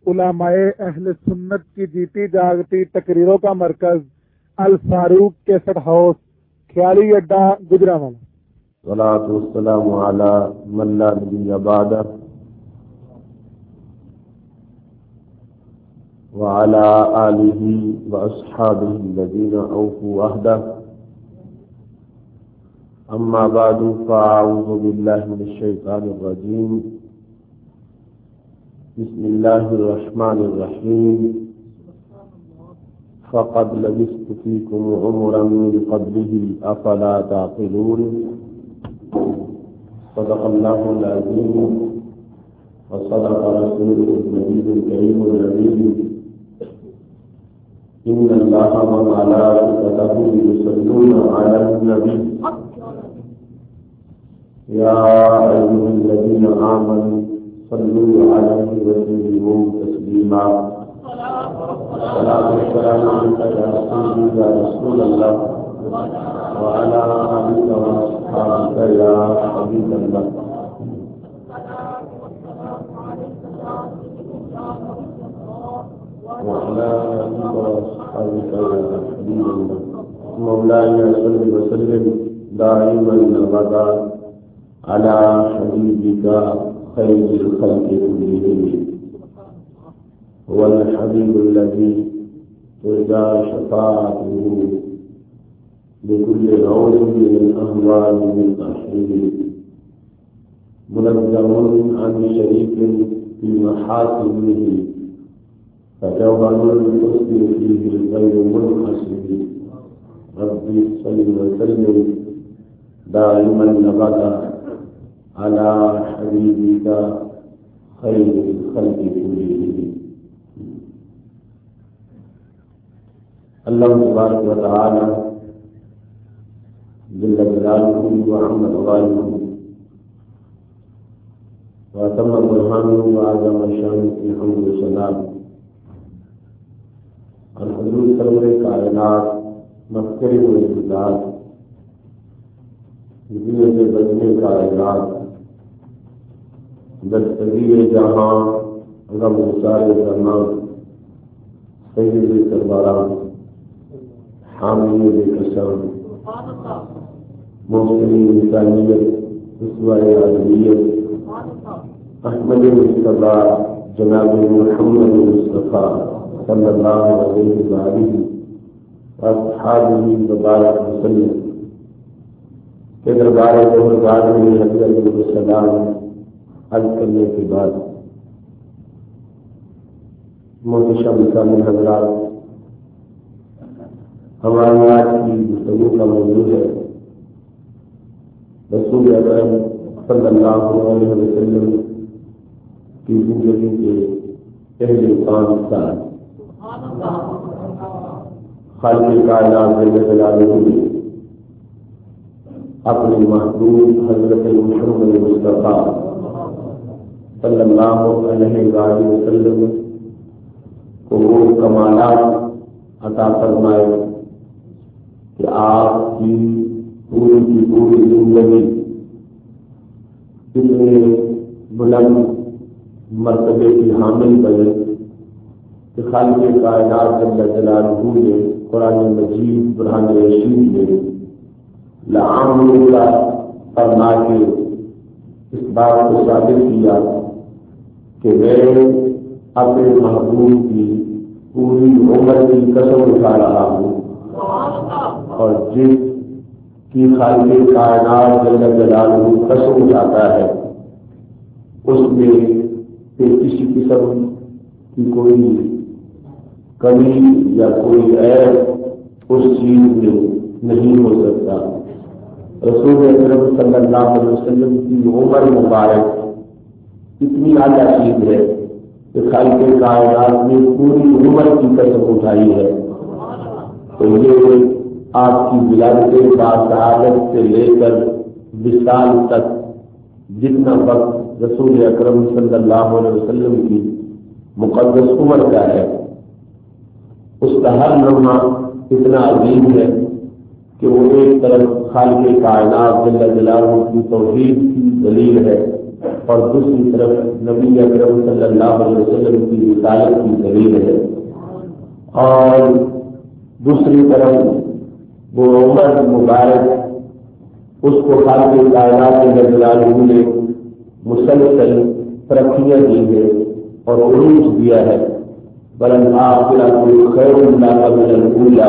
علماء اہل سنت کی جیتی جاگتی تقریروں کا مرکز الفاروق کیسٹ ہاؤس، خیالی اڈا، گجرانوالہ۔ والصلاة والسلام على من لا نبي بعده وعلى آله وأصحابه الذين أوفوا عهده. أما بعد فأعوذ بالله من الشيطان الرجيم. بسم الله الرحمن الرحيم. فقد لبثت فيكم عمرا من قبله أفلا تعقلون. صدق الله العظيم وصدق رسوله النبي الكريم الأمين. إن الله وملائكته يصلون على النبي يا أيها الذين آمنوا صلوا عليه وسلموا تسليما. الصلاة والسلام عليك يا رسول الله وعلى آلك وأصحابك يا حبيب الله. وعلى آلك وأصحابك يا حبيب الله. مولاي صل وسلم دائما أبدا على حبيبك خير الخلق كلهم. هو الحبيب الذي ترجى شفاعته بكل غول من الأهوال من أحيله. منزه عن شريك في محاسنه فجوهر الحسن فيه غير منحسب. ربي صل وسلم دائما أبدا على حبيبك خير الخلق كلهم. اللہ تبارک و تعالی جل جلالہ وعظم غالبہ واتم برہانہ وعظم شانہ کی حمد و ثنا اور حضور سرور کائنات مفخر و امتداد زینت بزم کائنات دستگیر جہاں غم گسار زمان سید سروران حامی قسم محسن انسانیت اسوہ عدلیت احمد مصطفیٰ جناب محمد مصطفیٰ صلی اللہ علیہ وآلہ واصحابہ مبارک وسلم کے دربار بزرگان میں حضرت السلام عرض کرنے کے بعد محتشم مسلمان حضرات، ہماری آج کی گفتگو کا موضوع ہے رسول اکرم صلی اللہ علیہ وسلم کی زندگی کے پہلے 5 سال خالق کائنات جل جلالہ نے اپنے محبوب حضرت محمد مصطفیٰ صلی اللہ علیہ وسلم کو وہ کمالات عطا فرمائے کہ آپ کی پوری زندگی اتنے بلند مرتبے کی حامل بنے کہ خالق کائنات جل جلالہ نے قرآن مجید برہان رشید میں لعاملک فرما کے اس بات کو ثابت کیا کہ میں اپنے محبوب کی پوری عمر کی قسم اٹھا رہا ہوں اور جس کی خالق کائنات جل جلالہ قسم اٹھاتا ہے اس میں کسی قسم کی کوئی کمی یا کوئی عیب اس چیز میں نہیں ہو سکتا. رسول اکرم صلی اللہ علیہ وسلم کی عمر مبارک اتنی اعلیٰ چیز ہے کہ خالق کائنات نے پوری عمر کی قسم اٹھائی ہے. تو یہ آپ کی ولادت باسعادت سے لے کر وصال تک جتنا وقت رسول اکرم صلی اللہ علیہ وسلم کی مقدس عمر کا ہے اس کا ہر لمحہ اتنا عظیم ہے کہ وہ ایک طرف خالق کائنات جل جلالہ کی توحید کی دلیل ہے اور دوسری طرف نبی اکرم صلی اللہ علیہ وسلم کی رسالت کی دلیل ہے، اور دوسری طرف وہ عمر مبارک اس کو خالق کائنات جل جلالہ نے مسلسل ترقیاں دی ہے اور عروج دیا ہے۔ بلن آخرت خیر اللہ من الاولی،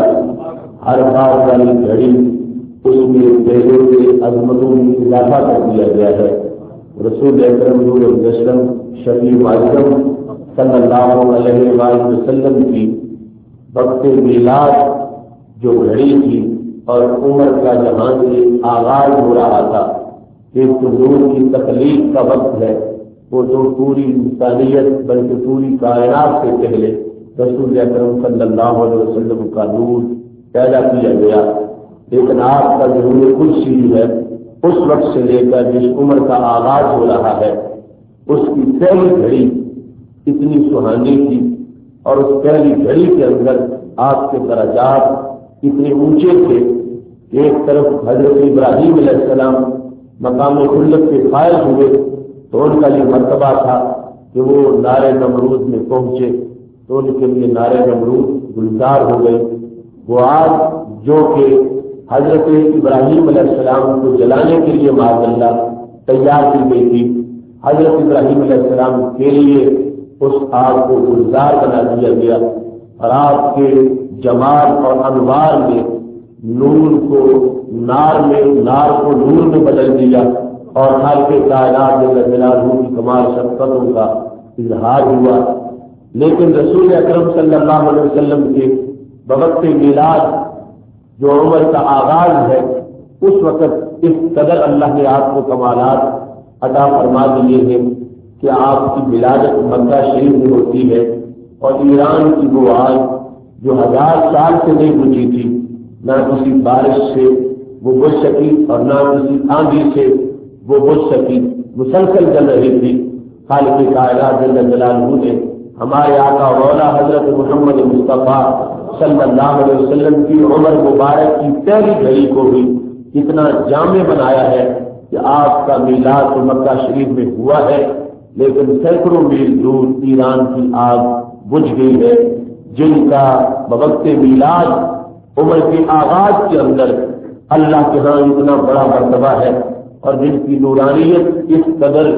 ہر بات والی گھڑی اس میں پہلے سے عظمتوں میں اضافہ کر دیا گیا ہے۔ رسول اکرم نور الجسم شفیع معظم صلی اللہ علیہ وآلہ وسلم کی وقت میلاد جو گھڑی تھی اور عمر کا جہاں سے آغاز ہو رہا تھا، ایک تو نور کی تخلیق کا وقت ہے، وہ تو پوری انسانیت بلکہ پوری کائنات سے پہلے رسول اکرم صلی اللہ علیہ وسلم کا نور پیدا کیا گیا۔ لیکن آپ کا جو نور کرسی ہے اس وقت سے لے کر جس عمر کا آغاز ہو رہا ہے، اس کی پہلی گھڑی اتنی سہانی تھی، اور اس پہلی گھڑی کے اندر آپ کے درجات اتنے اونچے تھے کہ ایک طرف حضرت ابراہیم علیہ السلام مقام خلت کے فائز ہوئے تو ان کا یہ مرتبہ تھا کہ وہ نار نمرود میں پہنچے تو ان کے لیے نار نمرود گلزار ہو گئی۔ وہ آگ جو کہ حضرت ابراہیم علیہ السلام کو جلانے کے لیے معاذ اللہ تیار کی گئی تھی، حضرت ابراہیم علیہ السلام کے لیے اس آگ کو گلزار بنا دیا گیا، اور آپ کے جمال اور انوار میں نور کو نار میں، نار کو نور میں بدل دیا، اور خالق کائنات جل جلالہ کی کمال شفقتوں کا اظہار ہوا۔ لیکن رسول اکرم صلی اللہ علیہ وسلم کے بوقت میلاد جو عمر کا آغاز ہے، اس وقت اس قدر اللہ نے آپ کو کمالات عطا فرما دیے ہیں کہ آپ کی ولادت مکہ شریف میں ہوتی ہے، اور ایران کی وہ آگ جو 1000 سال سے نہیں بجھی تھی، نہ کسی بارش سے وہ بجھ سکی اور نہ کسی آندھی سے وہ بجھ سکی، مسلسل جل رہی تھی۔ خالق کائنات جل جلالہ نے ہمارے آقا مولا حضرت محمد مصطفیٰ صلی اللہ علیہ وسلم کی عمر مبارک کی پہلی گھڑی کو بھی اتنا جامع بنایا ہے کہ آپ کا میلاد تو مکہ شریف میں ہوا ہے، لیکن سینکڑوں میل دور ایران کی آگ بجھ گئی ہے، جن کا بوقت میلاد عمر کے آغاز کے اندر اللہ کے ہاں اتنا بڑا مرتبہ ہے، اور جن کی نورانیت اس قدر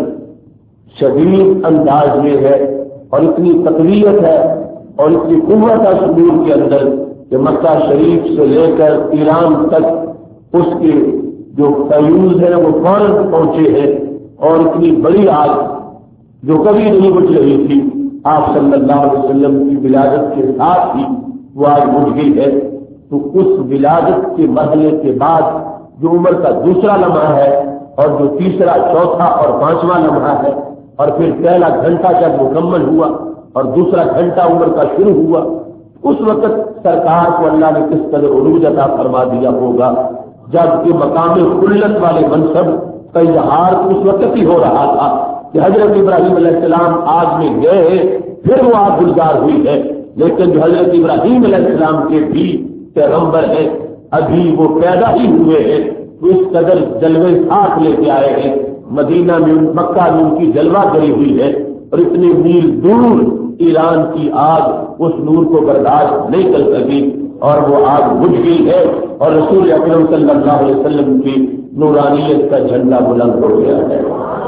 شدید انداز میں ہے اور اتنی تقویت ہے اور اتنی قوت ہے صدور کے اندر کہ مکہ شریف سے لے کر ایران تک اس کے جو فیوز ہیں وہ فوراً پہنچے ہیں، اور اتنی بڑی آگ جو کبھی نہیں بجھ رہی تھی آپ صلی اللہ علیہ وسلم کی ولادت کے ساتھ ہی وہ آگ بجھ گئی ہے۔ تو اس ولادت کے مرحلے کے بعد جو عمر کا دوسرا لمحہ ہے، اور جو تیسرا، چوتھا اور پانچواں لمحہ ہے، اور پھر پہلا گھنٹہ جب مکمل ہوا اور دوسرا گھنٹہ عمر کا شروع ہوا، اس وقت سرکار کو اللہ نے کس قدر عروج عطا فرما دیا ہوگا، جبکہ مقام خلت والے منصب کا اظہار اس وقت ہی ہو رہا تھا کہ حضرت ابراہیم علیہ السلام آگ میں گئے، پھر وہ آگ گلزار ہوئی ہے، لیکن جو حضرت ابراہیم علیہ السلام کے بھی پیغمبر ہیں، ابھی وہ پیدا ہی ہوئے ہیں، تو اس قدر جلوے ساتھ لے کے آئے ہیں۔ مدینہ میں، مکہ میں ان کی جلوہ گری ہوئی ہے، اور اتنے میل دور ایران کی آگ اس نور کو برداشت نہیں کر سکی، اور وہ آگ بجھ گئی ہے، اور رسول اکرم صلی اللہ علیہ وسلم کی نورانیت کا جھنڈا بلند ہو گیا ہے۔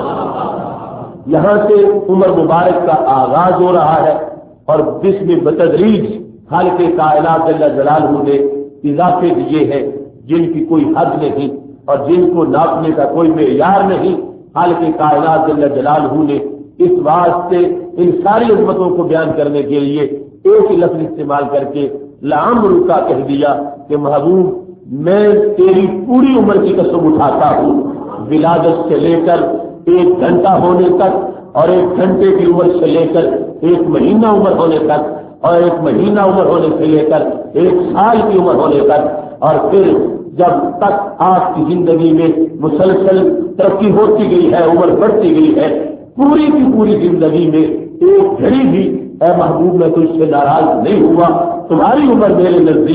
یہاں سے عمر مبارک کا آغاز ہو رہا ہے، اور جس میں بتدریج خالق کائنات جل جلالہ نے اضافے دیے ہیں جن کی کوئی حد نہیں اور جن کو ناپنے کا کوئی معیار نہیں۔ خالق کائنات جل جلالہ نے اس واسطے ان ساری عظمتوں کو بیان کرنے کے لیے ایک ہی لفظ استعمال کر کے لعمرک کا کہہ دیا کہ محبوب میں تیری پوری عمر کی قسم اٹھاتا ہوں، ولادت سے لے کر 1 گھنٹہ ہونے تک، اور 1 گھنٹے کی عمر سے لے کر 1 مہینہ عمر ہونے تک، اور 1 مہینہ عمر ہونے سے لے کر 1 سال کی عمر ہونے تک، اور پھر جب تک آپ کی زندگی میں مسلسل ترقی ہوتی گئی ہے، عمر بڑھتی گئی ہے، پوری کی پوری زندگی میں ایک گھڑی بھی اے محبوب میں تجھ سے ناراض نہیں ہوا، تمہاری عمر میرے نزدیک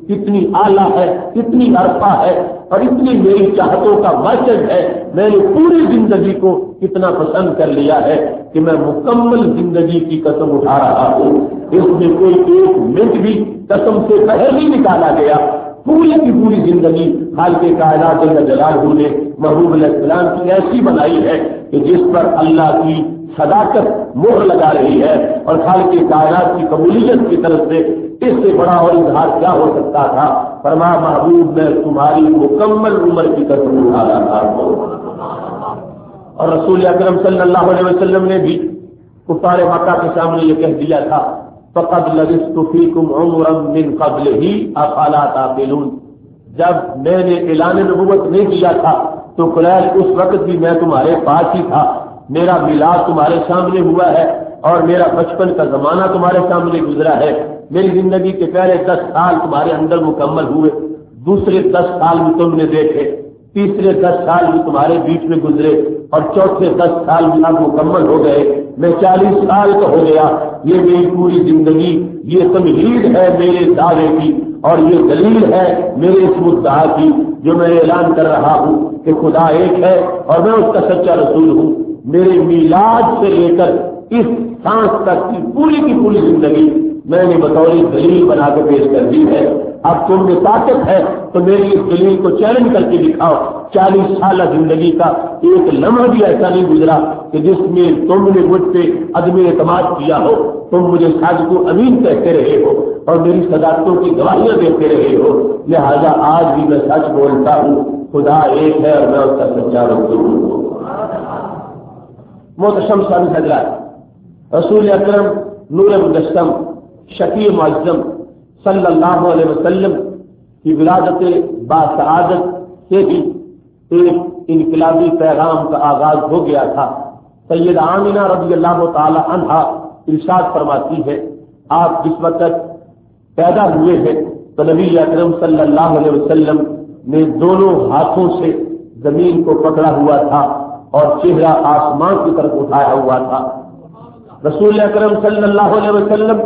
اتنی اعلیٰ ہے، اتنی عرفہ ہے اور اتنی میری چاہتوں کا مرکز ہے، میں نے پوری زندگی کو اتنا پسند کر لیا ہے کہ میں مکمل زندگی کی قسم اٹھا رہا ہوں، اس میں کوئی ایک منٹ بھی قسم سے باہر نہیں نکالا گیا۔ پوری کی پوری زندگی خالق کائنات جل جلالہ نے محبوب علیہ السلام کی ایسی بنائی ہے کہ جس پر اللہ کی صداقت مہر لگا رہی ہے، اور خالق کائنات کی قبولیت کی طرف سے اس سے بڑا اور اظہار کیا ہو سکتا تھا۔ فرمایا محبوب میں تمہاری مکمل عمر کی قسم اٹھا رہا ہوں۔ اور رسول اکرم صلی اللہ علیہ وسلم نے بھی کفار مکہ کے سامنے یہ کہہ دیا تھا، فقد لبثت فیکم عمرا من قبلہ افلا تعقلون، جب میں نے اعلان نبوت نہیں کیا تھا تو قریش اس وقت بھی میں تمہارے پاس ہی تھا، میرا میلاد تمہارے سامنے ہوا ہے اور میرا بچپن کا زمانہ تمہارے سامنے گزرا ہے، میری زندگی کے پہلے 10 سال تمہارے اندر مکمل ہوئے، دوسرے 10 سال بھی تم نے دیکھے، تیسرے 10 سال بھی تمہارے بیچ میں گزرے اور چوتھے 10 سال بھی اب مکمل ہو گئے، میں 40 سال کا ہو گیا۔ یہ میری پوری زندگی یہ تمہید ہے میرے دعوے کی اور یہ دلیل ہے میرے اس مدعا کی جو میں اعلان کر رہا ہوں کہ خدا ایک ہے اور میں اس کا سچا رسول ہوں۔ میرے میلاد سے لے کر اس سانس تک کی پوری زندگی میں نے بطور دلیل بنا کے پیش کر دی ہے۔ اب تم میں طاقت ہے تو میری اس دلیل کو چیلنج کر کے دکھاؤ۔ 40 سالہ زندگی کا ایک لمحہ بھی ایسا نہیں گزرا کہ جس میں تم نے مجھ پہ عدم اعتماد کیا ہو، تم مجھے صادق و امین کہتے رہے ہو اور میری صداقتوں کی گواہیاں دیتے رہے ہو، لہذا آج بھی میں سچ بولتا ہوں، خدا ایک ہے اور میں اس کا سچا رسول ہوں۔ محترم سامعین حضرات، رسول اکرم نور مجسم شفیع معظم صلی اللہ علیہ وسلم کی ولادت باسعادت سے ہی ایک انقلابی پیغام کا آغاز ہو گیا تھا۔ سیدہ آمنہ رضی اللہ تعالی عنہا ارشاد فرماتی ہے، آپ جس وقت پیدا ہوئے ہیں تو نبی اکرم صلی اللہ علیہ وسلم نے دونوں ہاتھوں سے زمین کو پکڑا ہوا تھا اور چہرہ آسمان کی طرف اٹھایا ہوا تھا۔ رسول اکرم صلی اللہ علیہ وسلم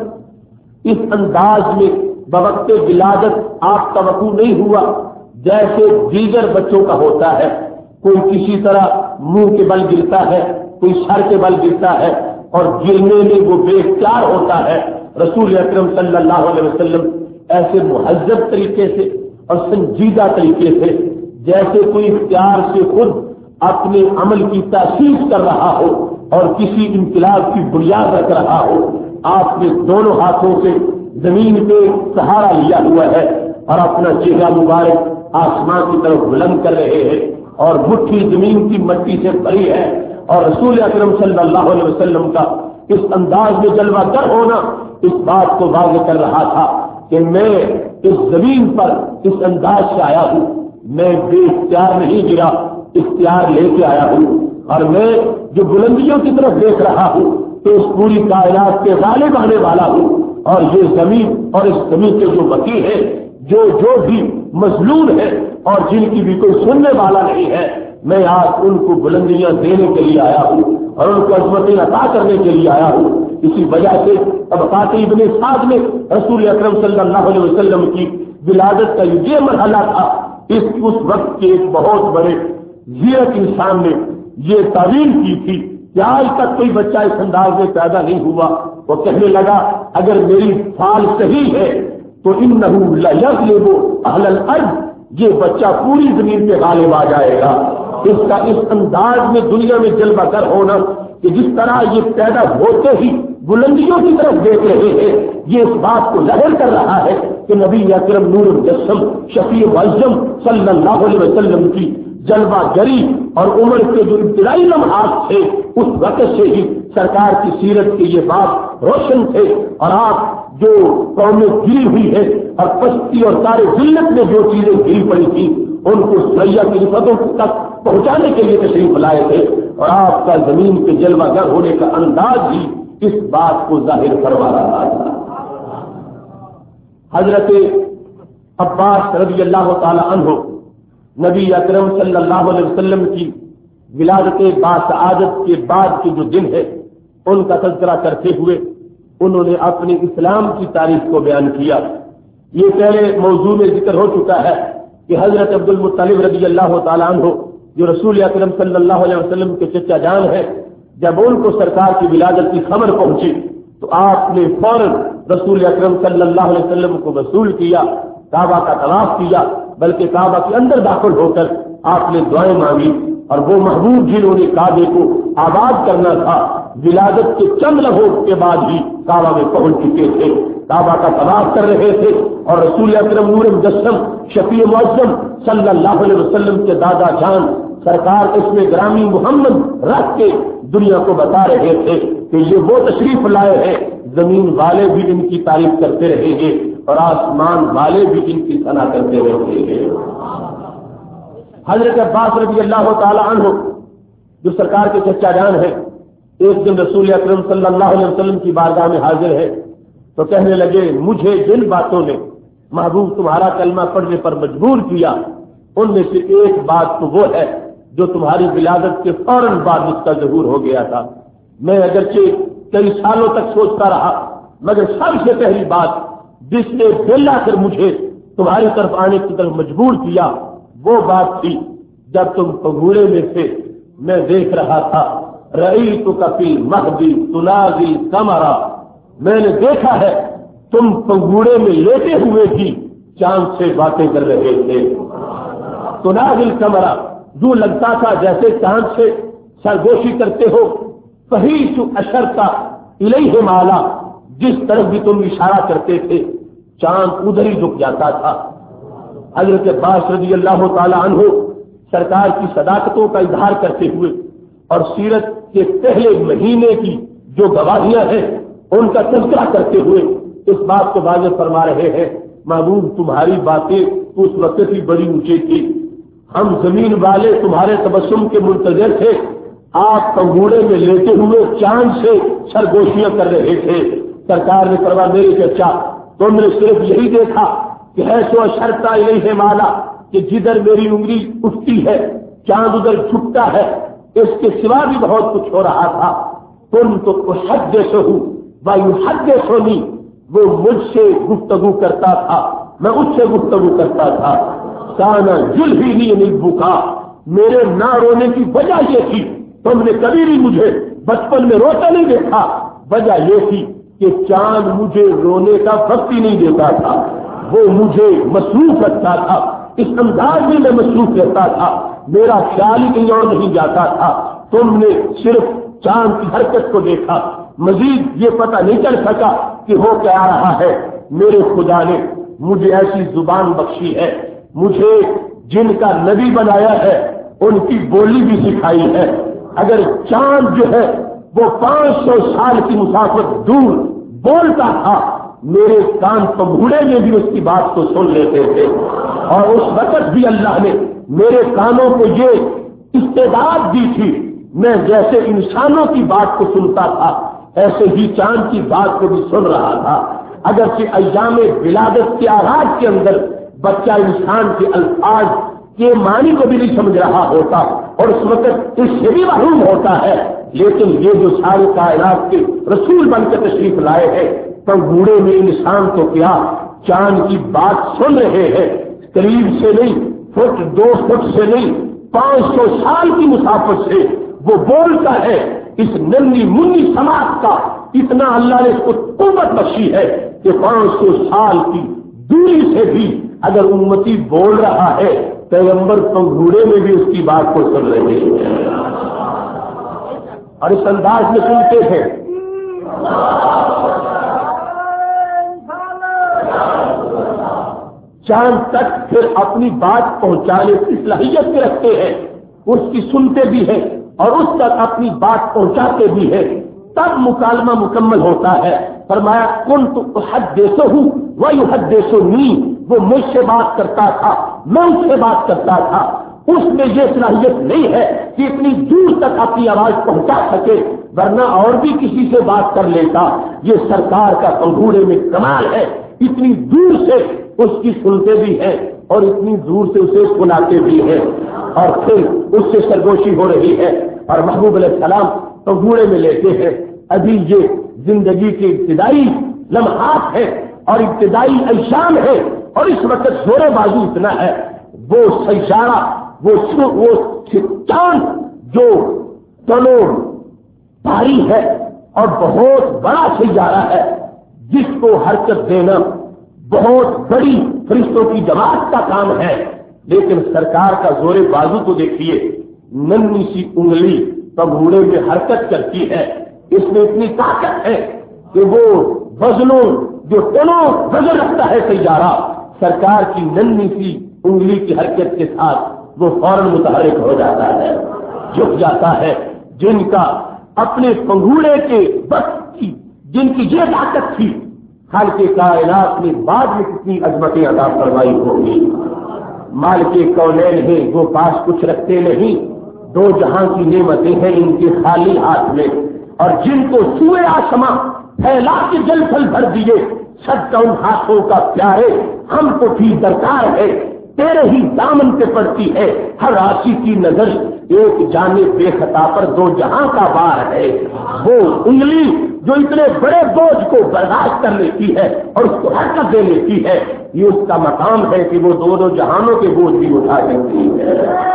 اس انداز میں بوقت ولادت آپ کا وقوع نہیں ہوا جیسے دیگر بچوں کا ہوتا ہے، کوئی کسی طرح منہ کے بل گرتا ہے، کوئی سر کے بل گرتا ہے اور گرنے میں وہ بے اختیار ہوتا ہے۔ رسول اکرم صلی اللہ علیہ وسلم ایسے مہذب طریقے سے اور سنجیدہ طریقے سے جیسے کوئی اختیار سے خود اپنے عمل کی تاسیس کر رہا ہو اور کسی انقلاب کی بنیاد رکھ رہا ہو، آپ نے دونوں ہاتھوں سے زمین پہ سہارا لیا ہوا ہے اور اپنا چہرہ مبارک آسمان کی طرف بلند کر رہے ہیں اور مٹھی زمین کی مٹی سے بھری ہے، اور رسول اکرم صلی اللہ علیہ وسلم کا اس انداز میں جلوہ گر ہونا اس بات کو واضح کر رہا تھا کہ میں اس زمین پر اس انداز سے آیا ہوں، میں بے اختیار نہیں گرا، اختیار لے کے آیا ہوں، اور میں جو بلندیوں کی طرف دیکھ رہا ہوں تو اس پوری کائنات کے غالب آنے والا ہوں، اور یہ زمین اور اس زمین کے جو وکیل ہے، جو بھی مظلوم ہے اور جن کی بھی کوئی سننے والا نہیں ہے، میں آج ان کو بلندیاں دینے کے لیے آیا ہوں اور ان کو عظمتیں عطا کرنے کے لیے آیا ہوں۔ اسی وجہ سے طبقات ابن سعد میں رسول اکرم صلی اللہ علیہ وسلم کی ولادت کا یہ مرحلہ تھا۔ اس وقت کے ایک بہت بڑے زیرک انسان نے یہ تعویل کی تھی کہ آج تک کوئی بچہ اس انداز میں پیدا نہیں ہوا۔ وہ کہنے لگا اگر میری فال صحیح ہے تو انہ لیغلب اہل الارض، یہ بچہ پوری زمین پہ غالب آ جائے گا۔ اس کا اس انداز میں دنیا میں جلوہ گر ہونا کہ جس طرح یہ پیدا ہوتے ہی بلندیوں کی طرف دیکھ رہے ہیں، یہ اس بات کو ظاہر کر رہا ہے کہ نبی اکرم نور مجسم شفیع معظم صلی اللہ علیہ وسلم کی جلوہ گری اور عمر کے جو ابتدائی لمحات تھے اس وقت سے ہی سرکار کی سیرت کے یہ بات روشن تھے، اور آپ جو قومیں گری ہوئی ہے اور پستی اور سارے ذلت میں جو چیزیں گری پڑی تھی ان کو سیاح کی رفتوں تک پہنچانے کے لیے تشریف لائے تھے، اور آپ کا زمین کے جلوہ گر ہونے کا انداز ہی اس بات کو ظاہر کروا رہا تھا۔ حضرت عباس رضی اللہ تعالی عنہ نبی اکرم صلی اللہ علیہ وسلم کی ولادت باسعادت کے بعد کے جو دن ہے ان کا تذکرہ کرتے ہوئے انہوں نے اپنے اسلام کی تاریخ کو بیان کیا یہ پہلے موضوع میں ذکر ہو چکا ہے کہ حضرت عبد المطلب رضی اللہ تعالیٰ عنہ جو رسول اکرم صلی اللہ علیہ وسلم کے چچا جان ہیں، جب ان کو سرکار کی ولادت کی خبر پہنچی تو آپ نے فوراً رسول اکرم صلی اللہ علیہ وسلم کو وصول کیا، کعبہ کا طواف کیا، بلکہ کعبہ کے اندر داخل ہو کر آپ نے دعائیں مانگی، اور وہ محبوب جنہوں نے کعبے کو آباد کرنا تھا ولادت کے چند لمحوں کے بعد ہی کعبہ میں پہنچ چکے تھے، کعبہ کا طواف کر رہے تھے، اور رسول اکرم نور مجسم شفیع معظم صلی اللہ علیہ وسلم کے دادا جان سرکار اس میں گرامی محمد رکھ کے دنیا کو بتا رہے تھے کہ یہ وہ تشریف لائے ہیں، زمین والے بھی ان کی تعریف کرتے رہیں گے اور آسمان والے بھی ان کی ثنا کرتے رہیں گے۔ حضرت عباس رضی اللہ تعالی عنہ جو سرکار کے چچا جان ہیں، ایک دن رسول اکرم صلی اللہ علیہ وسلم کی بارگاہ میں حاضر ہے تو کہنے لگے مجھے جن باتوں نے محبوب تمہارا کلمہ پڑھنے پر مجبور کیا ان میں سے ایک بات تو وہ ہے جو تمہاری ولادت کے فوراً بعد اس کا ظہور ہو گیا تھا۔ میں اگرچہ کئی سالوں تک سوچتا رہا مگر سب سے پہلی بات جس نے بلا کر مجھے تمہاری طرف آنے کی طرف مجبور کیا وہ بات تھی جب تم پگھوڑے میں تھے، میں دیکھ رہا تھا رأیتک فی المہدی تنازی قمرا، میں نے دیکھا ہے تم پگھوڑے میں لیٹے ہوئے بھی چاند سے باتیں کر رہے تھے۔ تنازی قمرا، جو لگتا تھا جیسے چاند سے سرگوشی کرتے ہو، فحیث اشرتا الیہ مالا، جس طرف بھی تم اشارہ کرتے تھے چاند ادھر ہی جھک جاتا تھا۔ حضرت عباس رضی اللہ تعالی عنہ سرکار کی صداقتوں کا اظہار کرتے ہوئے اور سیرت کے پہلے مہینے کی جو گواہیاں ہیں ان کا تذکرہ کرتے ہوئے اس بات کو واضح فرما رہے ہیں محبوب تمہاری باتیں اس وقت ہی بڑی اونچی تھی، ہم زمین والے تمہارے تبسم کے منتظر تھے، آپ پنگوڑے میں لیتے ہوئے چاند سے سرگوشیاں کر رہے تھے۔ سرکار نے فرمایا میرے چچا تم نے صرف یہی دیکھا کہ ہے سو شرطا الیہ مالا، کہ جدھر میری انگلی اٹھتی ہے چاند ادھر جھکتا ہے، اس کے سوا بھی بہت کچھ ہو رہا تھا۔ تم تو احدثہ ویحدثنی، وہ مجھ سے گفتگو کرتا تھا میں اس سے گفتگو کرتا تھا۔ کانا یلہینی البکا، میرے نہ رونے کی وجہ یہ تھی تم نے کبھی بھی مجھے بچپن میں روتا نہیں دیکھا، وجہ یہ تھی کہ چاند مجھے رونے کا وقت ہی نہیں دیتا تھا، وہ مجھے مصروف رکھتا تھا، اس انداز میں میں مصروف رہتا تھا، میرا خیال ہی کہیں اور نہیں جاتا تھا۔ تم نے صرف چاند کی حرکت کو دیکھا، مزید یہ پتہ نہیں چل سکا کہ ہو کیا رہا ہے۔ میرے خدا نے مجھے ایسی زبان بخشی ہے، مجھے جن کا نبی بنایا ہے ان کی بولی بھی سکھائی ہے۔ اگر چاند جو ہے وہ 500 سال کی مسافت دور بولتا تھا، میرے کان پگھوڑے میں بھی اس کی بات کو سن لیتے تھے، اور اس وقت بھی اللہ نے میرے کانوں کو یہ استعداد دی تھی، میں جیسے انسانوں کی بات کو سنتا تھا ایسے ہی چاند کی بات کو بھی سن رہا تھا۔ اگرچہ ایام ولادت کے آغاز کے اندر بچہ انسان کے الفاظ کے معنی کو بھی نہیں سمجھ رہا ہوتا اور اس وقت اس سے بھی محروم ہوتا ہے، لیکن یہ جو سارے کائنات کے رسول بن کے تشریف لائے ہیں پنگوڑے میں انسان تو کیا چاند کی بات سن رہے ہیں، قریب سے نہیں، فٹ 2 فٹ سے نہیں، 500 سال کی مسافت سے وہ بولتا ہے۔ اس ننھی منی سماعت کا اتنا اللہ نے اس کو قوت بخشی ہے کہ 500 سال کی دوری سے بھی اگر امتی بول رہا ہے پیغمبر پنگھوڑے میں بھی اس کی بات کو سن رہے ہیں اور اس انداز میں سنتے ہیں۔ چاند تک پھر اپنی بات پہنچانے کی صلاحیت بھی رکھتے ہیں، اس کی سنتے بھی ہیں اور اس تک اپنی بات پہنچاتے بھی ہیں، تب مکالمہ مکمل ہوتا ہے۔ فرمایا کنت احدثہ ویحدثنی، وہ مجھ سے بات کرتا تھا میں اس سے بات کرتا تھا، اس میں یہ صلاحیت نہیں ہے کہ اتنی دور تک اپنی آواز پہنچا سکے، ورنہ اور بھی کسی سے بات کر لیتا۔ یہ سرکار کا پنگھوڑے میں کمال ہے، اتنی دور سے اس کی سنتے بھی ہیں اور اتنی دور سے اسے سناتے بھی ہیں، اور پھر اس سے سرگوشی ہو رہی ہے اور محبوب علیہ السلام پنگھوڑے میں لیتے ہیں۔ ابھی یہ زندگی کے ابتدائی لمحات ہیں اور ابتدائی ایام ہے، اور اس وقت زور بازو اتنا ہے، وہ سیارہ وہ چاند جو ٹنوں بھاری ہے اور بہت بڑا سیارہ ہے، جس کو حرکت دینا بہت بڑی فرشتوں کی جماعت کا کام ہے، لیکن سرکار کا زور بازو تو دیکھیے، ننھی سی انگلی پگھوڑے میں حرکت کرتی ہے، اس میں اتنی طاقت ہے کہ وہ وزنوں جو ٹنوں وزن رکھتا ہے سیارہ، سرکار کی ننھی سی انگلی کی حرکت کے ساتھ وہ فوراً متحرک ہو جاتا ہے، جھک جاتا ہے۔ جن کا اپنے پنگھوڑے کے وقت کی جن کی یہ طاقت تھی، خالق کائنات نے بعد میں کتنی عظمتیں عطا فرمائی ہوگی۔ مالک کونین ہیں، وہ پاس کچھ رکھتے نہیں، دو جہاں کی نعمتیں ہیں ان کے خالی ہاتھ میں، اور جن کو سوئے آسماں پھیلا کے جل پھل بھر دیے، سب کا ان ہاتھوں کا پیارے ہم کو بھی درکار ہے، تیرے ہی دامن پہ پڑتی ہے ہر عاصی کی نظر، ایک جانب بے خطا پر دو جہاں کا بار ہے۔ وہ انگلی جو اتنے بڑے بوجھ کو برداشت کر لیتی ہے اور اس کو حرکت دے لیتی ہے، یہ اس کا مقام ہے کہ وہ دونوں جہانوں کے بوجھ بھی اٹھا سکتی ہے۔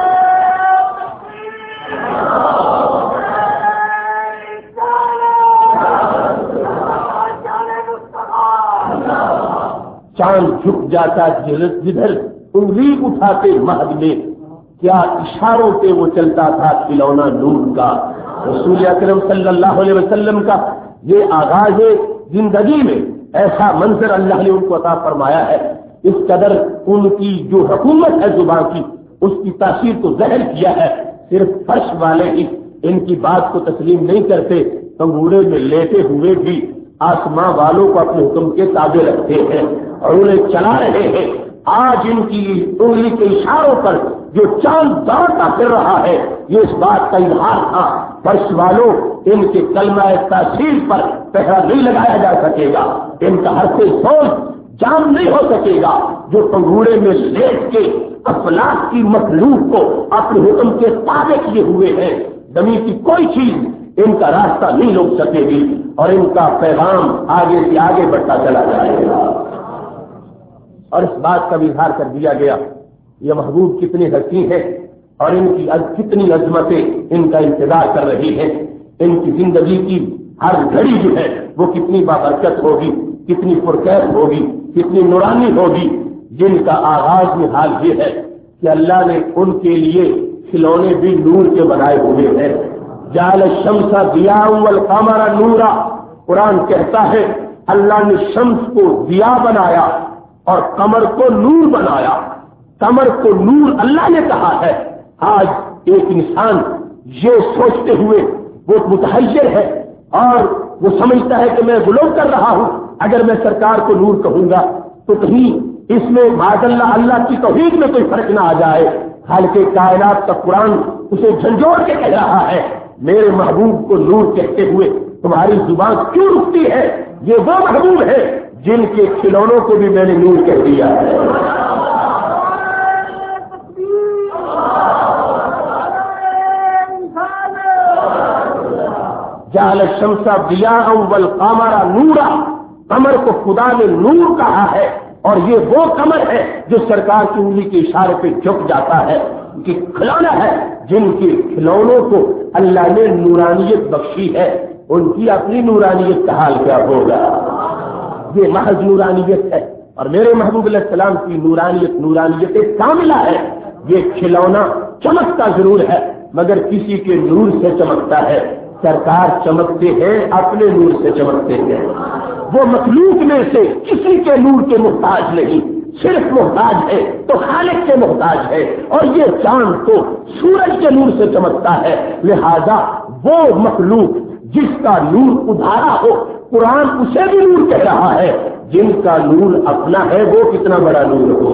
چاند جھک جاتا جدھر انگلی اٹھاتے مہد میں، کیا اشاروں پہ وہ چلتا تھا کھلونا نور کا۔ رسول اکرم صلی اللہ علیہ وسلم کا یہ آغاز زندگی میں ایسا منظر اللہ نے ان کو عطا فرمایا ہے، اس قدر ان کی جو حکومت ہے زبان کی، اس کی تاثیر کو ظاہر کیا ہے۔ صرف فرش والے ہی ان کی بات کو تسلیم نہیں کرتے، پنگھوڑے میں لیٹے ہوئے بھی آسماں والوں کو اپنے حکم کے تابع رکھتے ہیں اور انہیں چلا رہے ہیں۔ آج ان کی انگلی کے اشاروں پر جو چاند دوڑتا پھر رہا ہے، یہ اس بات کا اظہار تھا، فرش والوں ان کے کلمہ تاثیر پر پہرا نہیں لگایا جا سکے گا، ان کا حرف سوچ جام نہیں ہو سکے گا، جو پنگھوڑے میں لیٹ کے افلاک کی مخلوق کو اپنے حکم کے تابع کیے ہوئے ہیں، زمین کی کوئی چیز ان کا راستہ نہیں روک سکے گی، اور ان کا پیغام آگے سے آگے بڑھتا چلا جائے گا۔ اور اس بات کا بھی اظہار کر دیا گیا، یہ محبوب کتنے حسین ہیں اور ان کی کتنی عظمتیں ان کا انتظار کر رہی ہیں، ان کی زندگی کی ہر گھڑی جو ہے وہ کتنی بابرکت ہوگی، کتنی پرکیف ہوگی، کتنی نورانی ہوگی، جن کا آغاز میں حال یہ ہے کہ اللہ نے ان کے لیے کھلونے بھی نور کے بنائے ہوئے ہیں۔ جعل الشمس ضیاء والقمر نورا، قرآن کہتا ہے اللہ نے شمس کو ضیاء بنایا اور قمر کو نور بنایا۔ قمر کو نور اللہ نے کہا ہے۔ آج ایک انسان یہ سوچتے ہوئے وہ متحیر ہے اور وہ سمجھتا ہے کہ میں غلو کر رہا ہوں، اگر میں سرکار کو نور کہوں گا تو کہیں اس میں معاذ اللہ کی توحید میں کوئی فرق نہ آ جائے۔ خالق کائنات کا قرآن اسے جھنجھوڑ کے کہہ رہا ہے، میرے محبوب کو نور کہتے ہوئے تمہاری زبان کیوں رکتی ہے؟ یہ وہ محبوب ہے جن کے کھلونوں کو بھی میں نے نور کہہ دیا ہے۔ جعل الشمس ضیاء والقمر نورا، قمر کو خدا نے نور کہا ہے، اور یہ وہ قمر ہے جو سرکار کی انگلی کے اشارے پہ جھک جاتا ہے، کہ کھلونا ہے جن کے کھلونوں کو اللہ نے نورانیت بخشی ہے، ان کی اپنی نورانیت کا حال کیا ہوگا؟ یہ محض نورانیت ہے، اور میرے محبوب علیہ السلام کی نورانیت کاملہ ہے۔ یہ کھلونا چمکتا ضرور ہے مگر کسی کے نور سے چمکتا ہے، سرکار چمکتے ہیں اپنے نور سے چمکتے ہیں، وہ مخلوق میں سے کسی کے نور کے محتاج نہیں، صرف محتاج ہے تو خالق کے محتاج ہے، اور یہ چاند تو سورج کے نور سے چمکتا ہے، لہذا وہ مخلوق جس کا نور ادھارا ہو، قرآن اسے بھی نور کہہ رہا ہے، جن کا نور اپنا ہے وہ کتنا بڑا نور ہو،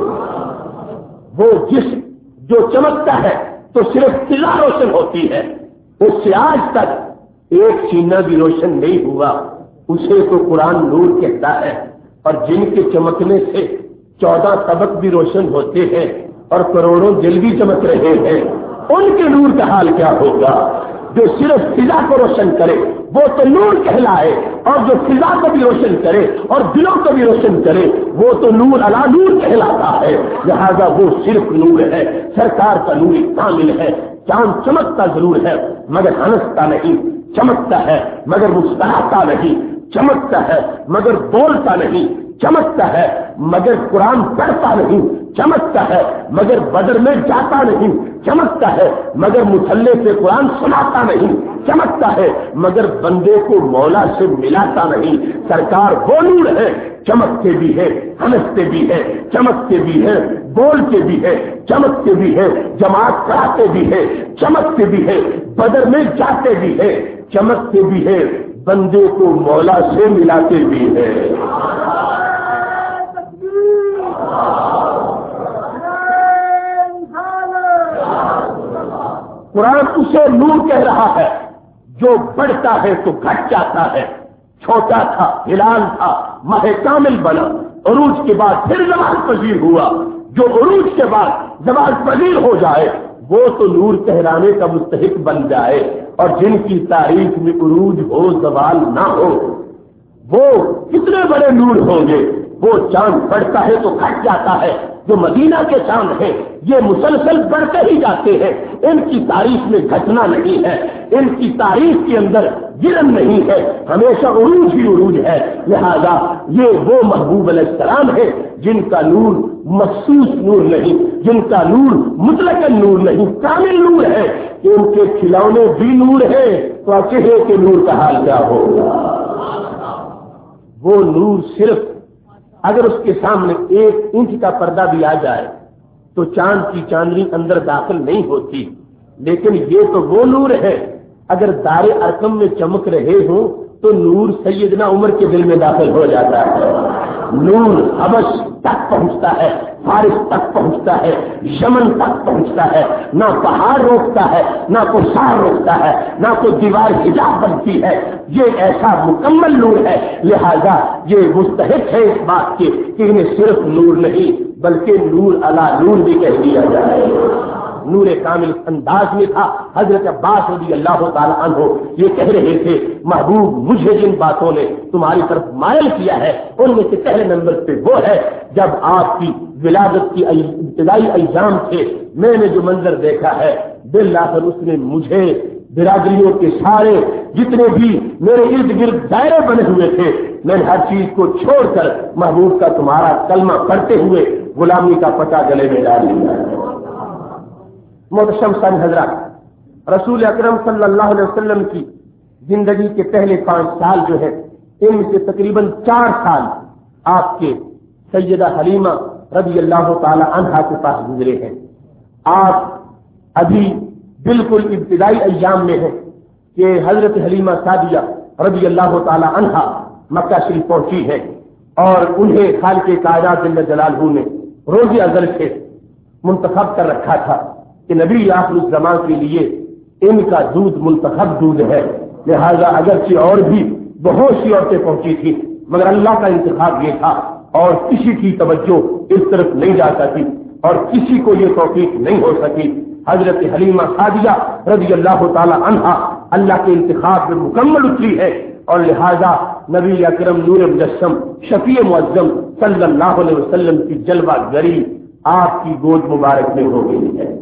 وہ جس جو چمکتا ہے تو صرف قلعہ روشن ہوتی ہے، اس سے آج تک ایک سینہ بھی روشن نہیں ہوا، اسے تو قرآن نور کہتا ہے، اور جن کے چمکنے سے 14 طبق بھی روشن ہوتے ہیں اور کروڑوں دل بھی چمک رہے ہیں، ان کے نور کا حال کیا ہوگا؟ جو صرف فضا کو روشن کرے وہ تو نور کہلائے، اور جو فضا کو بھی روشن کرے اور دلوں کو بھی روشن کرے وہ تو نور علی نور کہلاتا ہے، لہذا وہ صرف نور ہے، سرکار کا نور کامل ہے۔ چاند چمکتا ضرور ہے مگر ہنستا نہیں، چمکتا ہے مگر مسکراتا نہیں، چمکتا ہے مگر بولتا نہیں، چمکتا ہے مگر قرآن پڑھتا نہیں، چمکتا ہے مگر بدر میں جاتا نہیں، چمکتا ہے مگر مصلے سے قرآن سناتا نہیں، چمکتا ہے مگر بندے کو مولا سے ملاتا نہیں۔ سرکار وہ نور ہے، چمکتے بھی ہے، ہنستے بھی ہے، چمکتے بھی ہے، بولتے بھی ہے، چمکتے بھی ہے، جماعت کراتے بھی ہے، چمکتے بھی ہے، بدر میں جاتے بھی ہے، چمکتے بھی ہے، بندے کو مولا سے ملاتے بھی ہے۔ قرآن اسے نور کہہ رہا ہے جو بڑھتا ہے تو گھٹ جاتا ہے، چھوٹا تھا، ہلال تھا، ماہ کامل بنا، عروج کے بعد پھر زوال پذیر ہوا، جو عروج کے بعد زوال پذیر ہو جائے وہ تو نور کہلانے کا مستحق بن جائے، اور جن کی تاریخ میں عروج ہو زوال نہ ہو وہ کتنے بڑے نور ہوں گے۔ وہ چاند بڑھتا ہے تو گھٹ جاتا ہے، جو مدینہ کے چاند ہیں یہ مسلسل بڑھتے ہی جاتے ہیں، ان کی تاریخ میں گھٹنا نہیں ہے، ان کی تاریخ کے اندر گرن نہیں ہے، ہمیشہ عروج ہی عروج ہے۔ لہذا یہ وہ محبوب علیہ السلام ہے جن کا نور مخصوص نور نہیں، جن کا نور مطلق نور نہیں، کامل نور ہے، کہ ان کے کھلونے بھی نور ہیں تو اکیلے کے نور کا حال کیا ہوگا۔ وہ نور صرف اگر اس کے سامنے 1 انچ کا پردہ بھی آ جائے تو چاند کی چاندنی اندر داخل نہیں ہوتی، لیکن یہ تو وہ نور ہے اگر دار ارقم میں چمک رہے ہوں تو نور سیدنا عمر کے دل میں داخل ہو جاتا ہے، نور حبش تک پہنچتا ہے، فارس تک پہنچتا ہے، یمن تک پہنچتا ہے، نہ پہاڑ روکتا ہے، نہ کوئی سار روکتا ہے، نہ کوئی دیوار حجاب بنتی ہے، یہ ایسا مکمل نور ہے۔ لہذا یہ مستحق ہے اس بات کے کہ انہیں صرف نور نہیں بلکہ نور علی نور بھی کہہ دیا جائے۔ نور کامل انداز میں تھا۔ حضرت عباس رضی اللہ تعالی عنہ یہ کہہ رہے تھے محبوب مجھے جن باتوں نے تمہاری طرف مائل کیا ہے ان میں سے پہلے نمبر پہ وہ ہے جب آپ کی ولادت کی ابتدائی ایام تھے، میں نے جو منظر دیکھا ہے بالآخر اس نے مجھے برادریوں کے سارے جتنے بھی میرے ارد گرد دائرے بنے ہوئے تھے میں نے ہر چیز کو چھوڑ کر محبوب کا تمہارا کلمہ پڑھتے ہوئے غلامی کا پتہ گلے میں ڈال لیا۔ محترم سن حضرات، رسول اکرم صلی اللہ علیہ وسلم کی زندگی کے پہلے 5 سال جو ہے ان میں سے تقریباً 4 سال آپ کے سیدہ حلیمہ رضی اللہ تعالی عنہا کے پاس گزرے ہیں۔ آپ ابھی بالکل ابتدائی ایام میں ہیں کہ حضرت حلیمہ سعدیہ رضی اللہ تعالی عنہا مکہ شریف پہنچی ہے اور انہیں خالق کائنات جل جلالہ نے روز ازل سے منتخب کر رکھا تھا کہ نبی آخر الزمان کے لیے ان کا دودھ منتخب دودھ ہے، لہذا اگرچہ اور بھی بہت سی عورتیں پہنچی تھی مگر اللہ کا انتخاب یہ تھا اور کسی کی توجہ اس طرف نہیں جا سکی اور کسی کو یہ توفیق نہیں ہو سکی۔ حضرت حلیمہ سعدیہ رضی اللہ تعالی عنہا اللہ کے انتخاب میں مکمل اتری ہے اور لہذا نبی اکرم نور مجسم شفیع معظم صلی اللہ علیہ وسلم کی جلوہ گری آپ کی گود مبارک میں ہو گئی ہے۔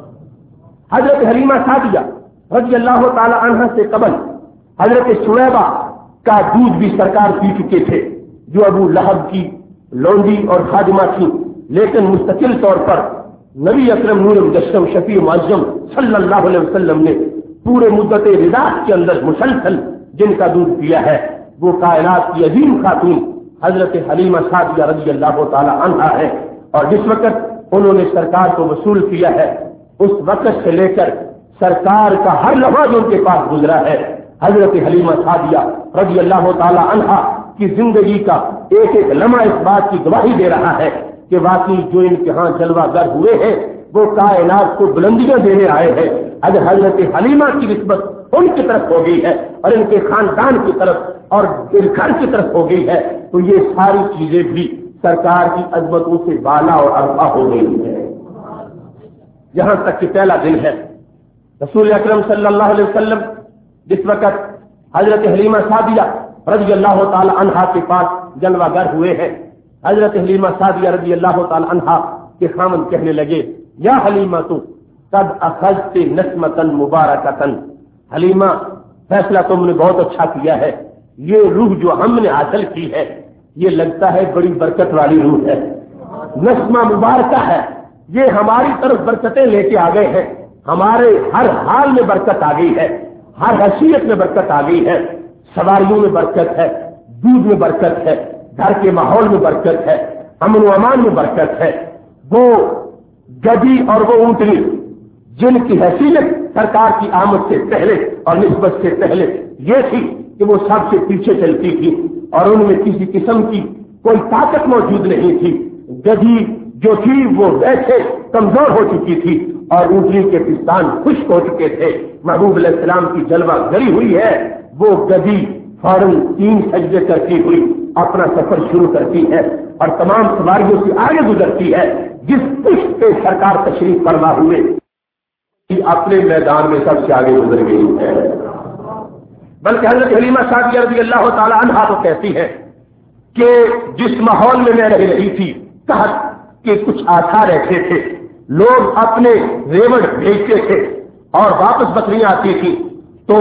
حضرت حلیمہ سعدیہ رضی اللہ تعالی عنہ سے قبل حضرت شعیبہ کا دودھ بھی سرکار پی چکے تھے جو ابو لہب کی لونڈی اور خادمہ تھی، لیکن مستقل طور پر نبی اکرم نور مجسم شفیع معظم صلی اللہ علیہ وسلم نے پورے مدت رضاعت کے اندر مسلسل جن کا دودھ پیا ہے وہ کائنات کی عظیم خاتون حضرت حلیمہ سعدیہ رضی اللہ تعالی عنہا ہے، اور جس وقت انہوں نے سرکار کو وصول کیا ہے اس وقت سے لے کر سرکار کا ہر لمحہ جو ان کے پاس گزرا ہے حضرت حلیمہ سعدیہ رضی اللہ تعالی عنہا کی زندگی کا ایک ایک لمحہ اس بات کی گواہی دے رہا ہے کہ واقعی جو ان کے ہاں جلوہ گر ہوئے ہیں وہ کائنات کو بلندیاں دینے آئے ہیں۔ اگر حضرت حلیمہ کی نسبت ان کی طرف ہو گئی ہے اور ان کے خاندان کی طرف اور گھر کی طرف ہو گئی ہے تو یہ ساری چیزیں بھی سرکار کی عظمتوں سے بالا اور ارفع ہو گئی ہے۔ یہاں تک کہ پہلا دن ہے رسول اکرم صلی اللہ علیہ وسلم جس وقت حضرت حلیمہ سعدیہ رضی اللہ تعالی عنہا کے پاس جلوہ گر ہوئے ہیں، حضرت حلیمہ سعدیہ رضی اللہ تعالی عنہا کے خامن کہنے لگے یا حلیمہ تو قد اخذت نسمۃ مبارکۃ، حلیمہ فیصلہ تم نے بہت اچھا کیا ہے، یہ روح جو ہم نے حاصل کی ہے یہ لگتا ہے بڑی برکت والی روح ہے، نسمہ مبارکہ ہے، یہ ہماری طرف برکتیں لے کے آ گئے ہیں، ہمارے ہر حال میں برکت آ گئی ہے، ہر حیثیت میں برکت آ گئی ہے، سواریوں میں برکت ہے، دودھ میں برکت ہے، گھر کے ماحول میں برکت ہے، امن و امان میں برکت ہے۔ وہ گدی اور وہ اونٹنی جن کی حیثیت سرکار کی آمد سے پہلے اور نسبت سے پہلے یہ تھی کہ وہ سب سے پیچھے چلتی تھی اور ان میں کسی قسم کی کوئی طاقت موجود نہیں تھی، گدی جو تھی وہ ویسے کمزور ہو چکی تھی اور اونٹنی کے پستان خشک ہو چکے تھے۔ محبوب علیہ السلام کی جلوہ گری ہوئی ہے، وہ گدی فوراً 3 سجدے کرتی ہوئی اپنا سفر شروع کرتی ہے اور تمام سواریوں سے آگے گزرتی ہے، جس پشت پہ سرکار تشریف فرما ہوئے اپنے میدان میں سب سے آگے گزر گئی ہے۔ بلکہ حضرت حلیمہ سعدیہ رضی اللہ تعالی عنہا تو کہتی ہے کہ جس ماحول میں میں رہ رہی تھی قحط کے کچھ آثار ایسے تھے، لوگ اپنے ریوڑ بھیجتے تھے اور واپس بکریاں آتی تھی تو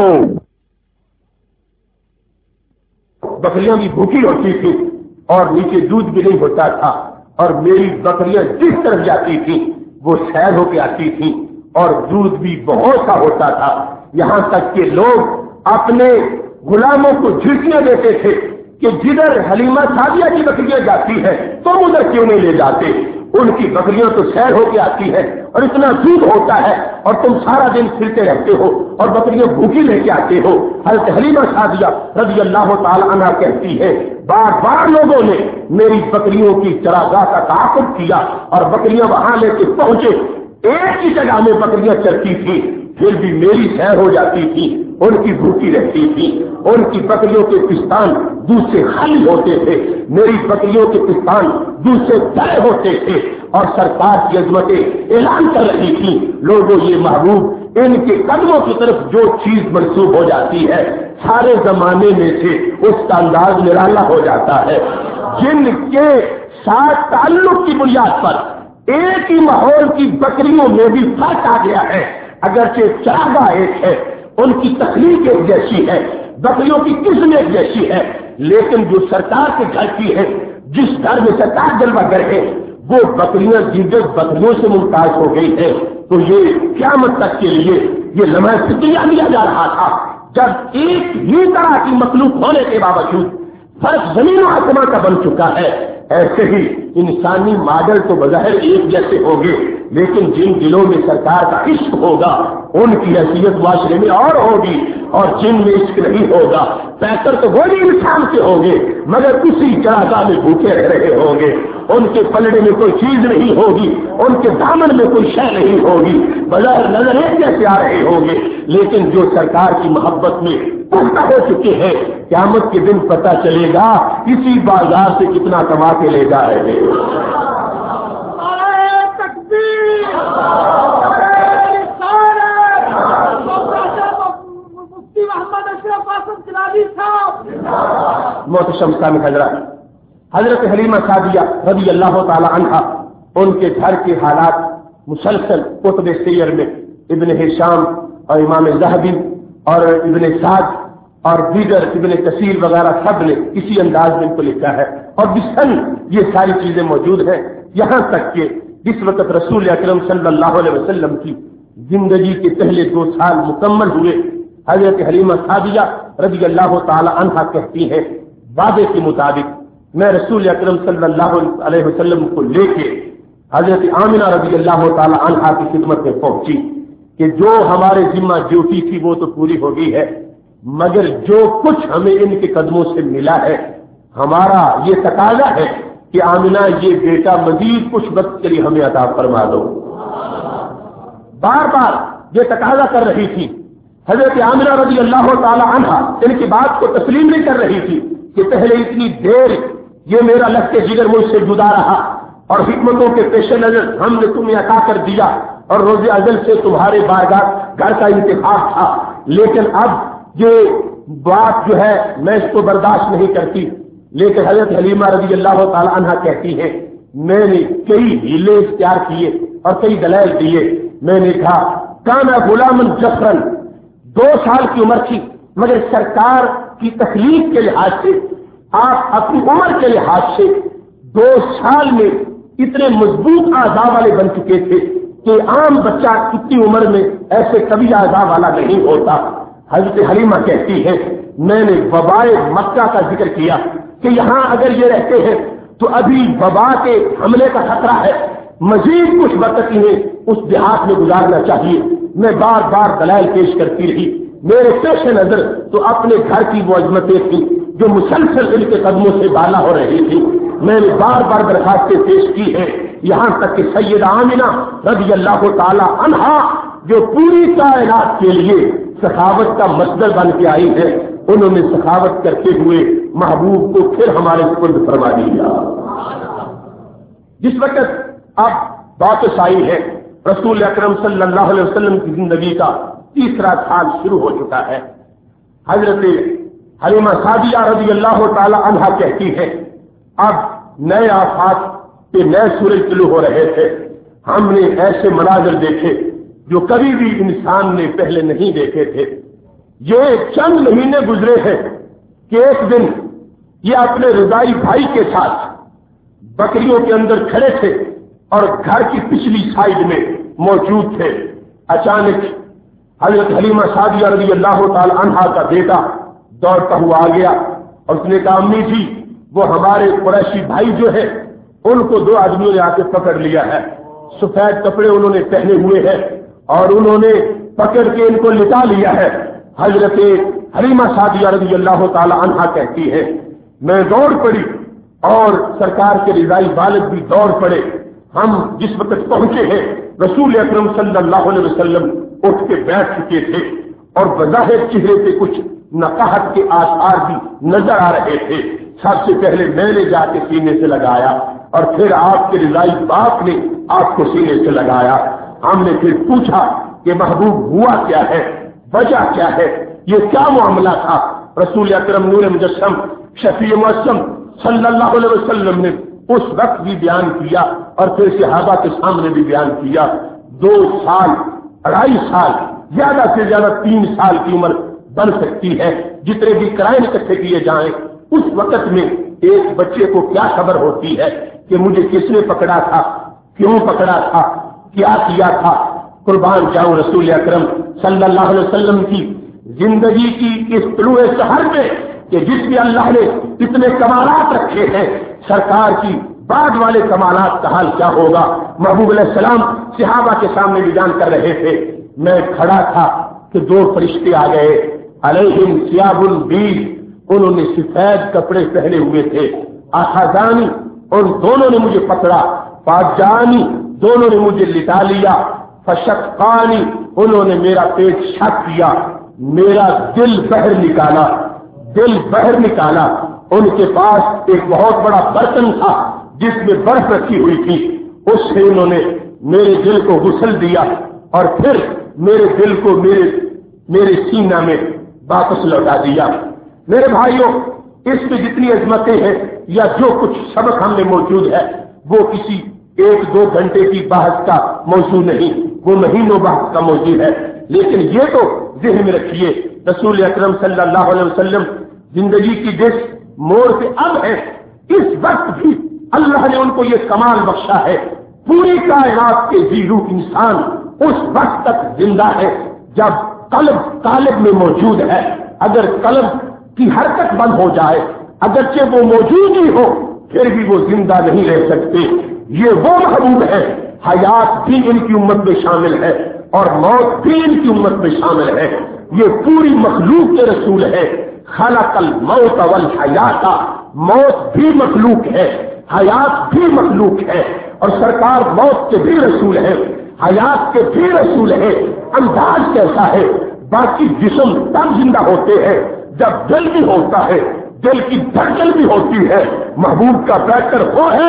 بکریاں بھی بھوکی ہوتی تھی اور نیچے دودھ بھی نہیں ہوتا تھا، اور میری بکریاں جس طرف جاتی تھی وہ سیر ہو کے آتی تھی اور دودھ بھی بہت سا ہوتا تھا، یہاں تک کہ لوگ اپنے غلاموں کو جھڑکیاں دیتے تھے کہ جدھر حلیمہ سعدیہ کی بکریاں جاتی ہیں تم ادھر کیوں نہیں لے جاتے، ان کی بکریاں تو سیر ہو کے آتی ہے اور اتنا دودھ ہوتا ہے اور تم سارا دن پھرتے رہتے ہو اور بکریاں بھوکی لے کے آتے ہو۔ حضرت حلیمہ سعدیہ رضی اللہ تعالی عنہا کہتی ہے بار بار لوگوں نے میری بکریوں کی چراگاہ کا تعاقب کیا اور بکریاں وہاں لے کے پہنچے، ایک ہی جگہ میں بکریاں چرتی تھی پھر بھی میری سیر ہو جاتی تھی، ان کی بھوکی رہتی تھی، ان کی بکریوں کے پستان دودھ سے خالی ہوتے تھے، میری بکریوں کے پستان دودھ سے بھرے ہوتے تھے اور سرکار کی عظمتیں اعلان کر رہی تھی۔ لوگوں یہ محبوب ان کے قدموں کی طرف جو چیز منسوب ہو جاتی ہے سارے زمانے میں سے اس کا انداز نرالا ہو جاتا ہے، جن کے ساتھ تعلق کی بنیاد پر ایک ہی ماحول کی بکریوں میں بھی فرق آ گیا ہے، اگرچہ چراگاہ ایک ہے، ان کی تخلیق ایک جیسی ہے، بکریوں کی قسم ایک جیسی ہے، لیکن جو سرکار کے گھر کی ہے، جس گھر میں سرکار جلوہ گر ہے، وہ بکریاں دیگر بکریوں سے ممتاز ہو گئی ہے۔ تو یہ قیامت تک کے لیے یہ لمحہ فکریہ لیا جا رہا تھا جب ایک ہی طرح کی مخلوق ہونے کے باوجود فرق زمین و آسمان کا بن چکا ہے۔ ایسے ہی انسانی ماڈل تو بظاہر ایک جیسے ہوں گے، لیکن جن دلوں میں سرکار کا عشق ہوگا ان کی حیثیت معاشرے میں اور ہوگی، اور جن میں عشق نہیں ہوگا پیکر تو وہ بھی انسان کے ہوں گے مگر اسی چراگاہ میں بھوکے رہ رہے ہوں گے، ان کے پلڑے میں کوئی چیز نہیں ہوگی، ان کے دامن میں کوئی شے نہیں ہوگی، بظاہر نظر ایک جیسے آ رہے ہوں گے، لیکن جو سرکار کی محبت میں پختہ ہو چکے ہیں قیامت کے دن پتہ چلے گا اسی بازار سے کتنا کما کے لے جا رہے ہیں۔ محتشم سامع حضرات، حضرت حلیمہ سعدیہ رضی اللہ تعالی عنہا ان کے گھر کے حالات مسلسل کتب سیر میں ابن ہشام اور امام ذہبی اور ابن سعد اور دیگر ابن کثیر وغیرہ سب نے اسی انداز میں ان کو لکھا ہے، اور بسن یہ ساری چیزیں موجود ہیں، یہاں تک کہ جس وقت رسول اکرم صلی اللہ علیہ وسلم کی زندگی کے پہلے 2 سال مکمل ہوئے، حضرت حلیمہ سعدیہ رضی اللہ تعالی عنہا کہتی ہیں وعدے کے مطابق میں رسول اکرم صلی اللہ علیہ وسلم کو لے کے حضرت آمنہ رضی اللہ تعالی عنہا کی خدمت میں پہنچی کہ جو ہمارے ذمہ ڈیوٹی تھی وہ تو پوری ہو گئی ہے، مگر جو کچھ ہمیں ان کے قدموں سے ملا ہے ہمارا یہ تقاضا ہے کہ آمنہ یہ بیٹا مزید کچھ وقت کے لیے ہمیں عطا فرما دو۔ بار بار یہ تقاضا کر رہی تھی، حضرت آمنہ رضی اللہ تعالی عنہا ان کی بات کو تسلیم نہیں کر رہی تھی کہ پہلے اتنی دیر یہ میرا لشکر جگر مجھ سے جدا رہا اور حکمتوں کے پیش نظر ہم نے تمہیں عطا کر دیا اور روز ازل سے تمہارے بارگاہ گھر کا انتخاب تھا، لیکن اب یہ بات جو ہے میں اس کو برداشت نہیں کرتی۔ لیکن حضرت حلیمہ رضی اللہ تعالی عنہ کہتی ہے میں نے کئی ہیلے اختیار کیے اور کئی دلائل دیے۔ میں نے کہا کانا غلام جفرن، 2 سال کی عمر تھی، مگر سرکار کی تخلیق کے لحاظ سے، آپ اپنی عمر کے لحاظ سے 2 سال میں اتنے مضبوط اعضاء والے بن چکے تھے کہ عام بچہ اتنی عمر میں ایسے کبھی اعضاء والا نہیں ہوتا۔ حضرت حلیمہ کہتی ہے میں نے وبائے مکہ کا ذکر کیا کہ یہاں اگر یہ رہتے ہیں تو ابھی وبا کے حملے کا خطرہ ہے، مزید کچھ وقت انہیں اس دیہات میں گزارنا چاہیے۔ میں بار بار دلائل پیش کرتی رہی، میرے پیش نظر تو اپنے گھر کی وہ عظمتیں تھیں جو مسلسل ان کے قدموں سے بالا ہو رہی تھی۔ میں نے بار بار درخواستیں پیش کی ہیں، یہاں تک کہ سیدہ آمنہ رضی اللہ تعالی عنہا جو پوری کائنات کے لیے سخاوت کا مصدر بن کے آئی ہے، انہوں نے سخاوت کرتے ہوئے محبوب کو پھر ہمارے سپرد فرما دیا۔ جس وقت اب بات آئی ہے رسول اکرم صلی اللہ علیہ وسلم کی زندگی کا 3 سال شروع ہو چکا ہے، حضرت حلیمہ سعدیہ رضی اللہ تعالی عنہا کہتی ہے اب نئے آفات کے نئے سورج طلوع ہو رہے تھے، ہم نے ایسے مناظر دیکھے جو کبھی بھی انسان نے پہلے نہیں دیکھے تھے۔ یہ چند مہینے گزرے ہیں کہ ایک دن یہ اپنے رضائی بھائی کے ساتھ بکریوں کے اندر کھڑے تھے اور گھر کی پچھلی سائڈ میں موجود تھے۔ اچانک حضرت حلیمہ سعدیہ رضی اللہ تعالی عنہا کا بیٹا دوڑتا ہوا آ گیا اور اس نے کہا امی جی وہ ہمارے قریشی بھائی جو ہے ان کو 2 آدمیوں نے آ کے پکڑ لیا ہے، سفید کپڑے انہوں نے پہنے ہوئے ہیں اور انہوں نے پکڑ کے ان کو لٹا لیا ہے۔ حضرت حلیمہ سعدیہ رضی اللہ تعالی عنہا کہتی ہے میں دوڑ پڑی اور سرکار کے رضائی والد بھی دوڑ پڑے۔ ہم جس وقت پہنچے ہیں رسول اکرم صلی اللہ علیہ وسلم اٹھ کے بیٹھ چکے تھے اور بظاہر چہرے پہ کچھ نقاہت کے آثار بھی نظر آ رہے تھے۔ سب سے پہلے میں نے جا کے سینے سے لگایا اور پھر آپ کے رضائی باپ نے آپ کو سینے سے لگایا۔ ہم نے پھر پوچھا کہ محبوب ہوا کیا ہے، وجہ کیا ہے، یہ کیا معاملہ تھا؟ رسول اکرم نور مجسم شفیع معصم صلی اللہ علیہ وسلم نے اس وقت بھی بیان کیا اور پھر صحابہ کے سامنے بھی بیان کیا۔ 2 سال 2.5 سال زیادہ سے زیادہ 3 سال کی عمر بن سکتی ہے، جتنے بھی کرائم اکٹھے کیے جائیں اس وقت میں ایک بچے کو کیا خبر ہوتی ہے کہ مجھے کس نے پکڑا تھا، کیوں پکڑا تھا، کیا کیا تھا۔ قربان جاؤں رسول اکرم صلی اللہ علیہ وسلم کی زندگی کی اس طلوع سحر میں کہ جس میں اللہ نے اتنے کمالات رکھے ہیں، سرکار کی بعد والے کمالات کا حال کیا ہوگا۔ محبوب علیہ السلام صحابہ کے سامنے بیان کر رہے تھے، میں کھڑا تھا کہ 2 فرشتے آ گئے، علیہم ثیاب البیض، انہوں نے سفید کپڑے پہنے ہوئے تھے، اخذانی ان دونوں نے مجھے پکڑا، فاجانی دونوں نے مجھے لٹا لیا، فشقانی انہوں نے میرا پیٹ شق کیا، میرا دل بہر نکالا۔ ان کے پاس ایک بہت بڑا برتن تھا جس میں برف رکھی ہوئی تھی، اس سے انہوں نے میرے دل کو غسل دیا اور پھر میرے دل کو میرے سینہ میں واپس لوٹا دیا۔ میرے بھائیوں اس میں جتنی عظمتیں ہیں یا جو کچھ سبق ہم میں موجود ہے وہ کسی 1-2 گھنٹے کی بحث کا موضوع نہیں، وہ مہینوں بحث کا موضوع ہے، لیکن یہ تو ذہن میں رکھیے رسول اکرم صلی اللہ علیہ وسلم زندگی کی جس موڑ پہ اب ہے، اس وقت بھی اللہ نے ان کو یہ کمال بخشا ہے، پوری کائنات کے زیرو انسان اس وقت تک زندہ ہے جب قلب قالب میں موجود ہے۔ اگر قلب کی حرکت بند ہو جائے، اگرچہ وہ موجود ہی ہو پھر بھی وہ زندہ نہیں رہ سکتے۔ یہ وہ محبوب ہے، حیات بھی ان کی امت میں شامل ہے اور موت بھی ان کی امت میں شامل ہے۔ یہ پوری مخلوق کے رسول ہے۔ خلق الموت والحیات، موت بھی مخلوق ہے، حیات بھی مخلوق ہے، اور سرکار موت کے بھی رسول ہے، حیات کے بھی رسول ہے۔ انداز کیسا ہے؟ باقی جسم تب زندہ ہوتے ہیں جب دل بھی ہوتا ہے، دل کی دھڑکن بھی ہوتی ہے۔ محبوب کا بہتر وہ ہے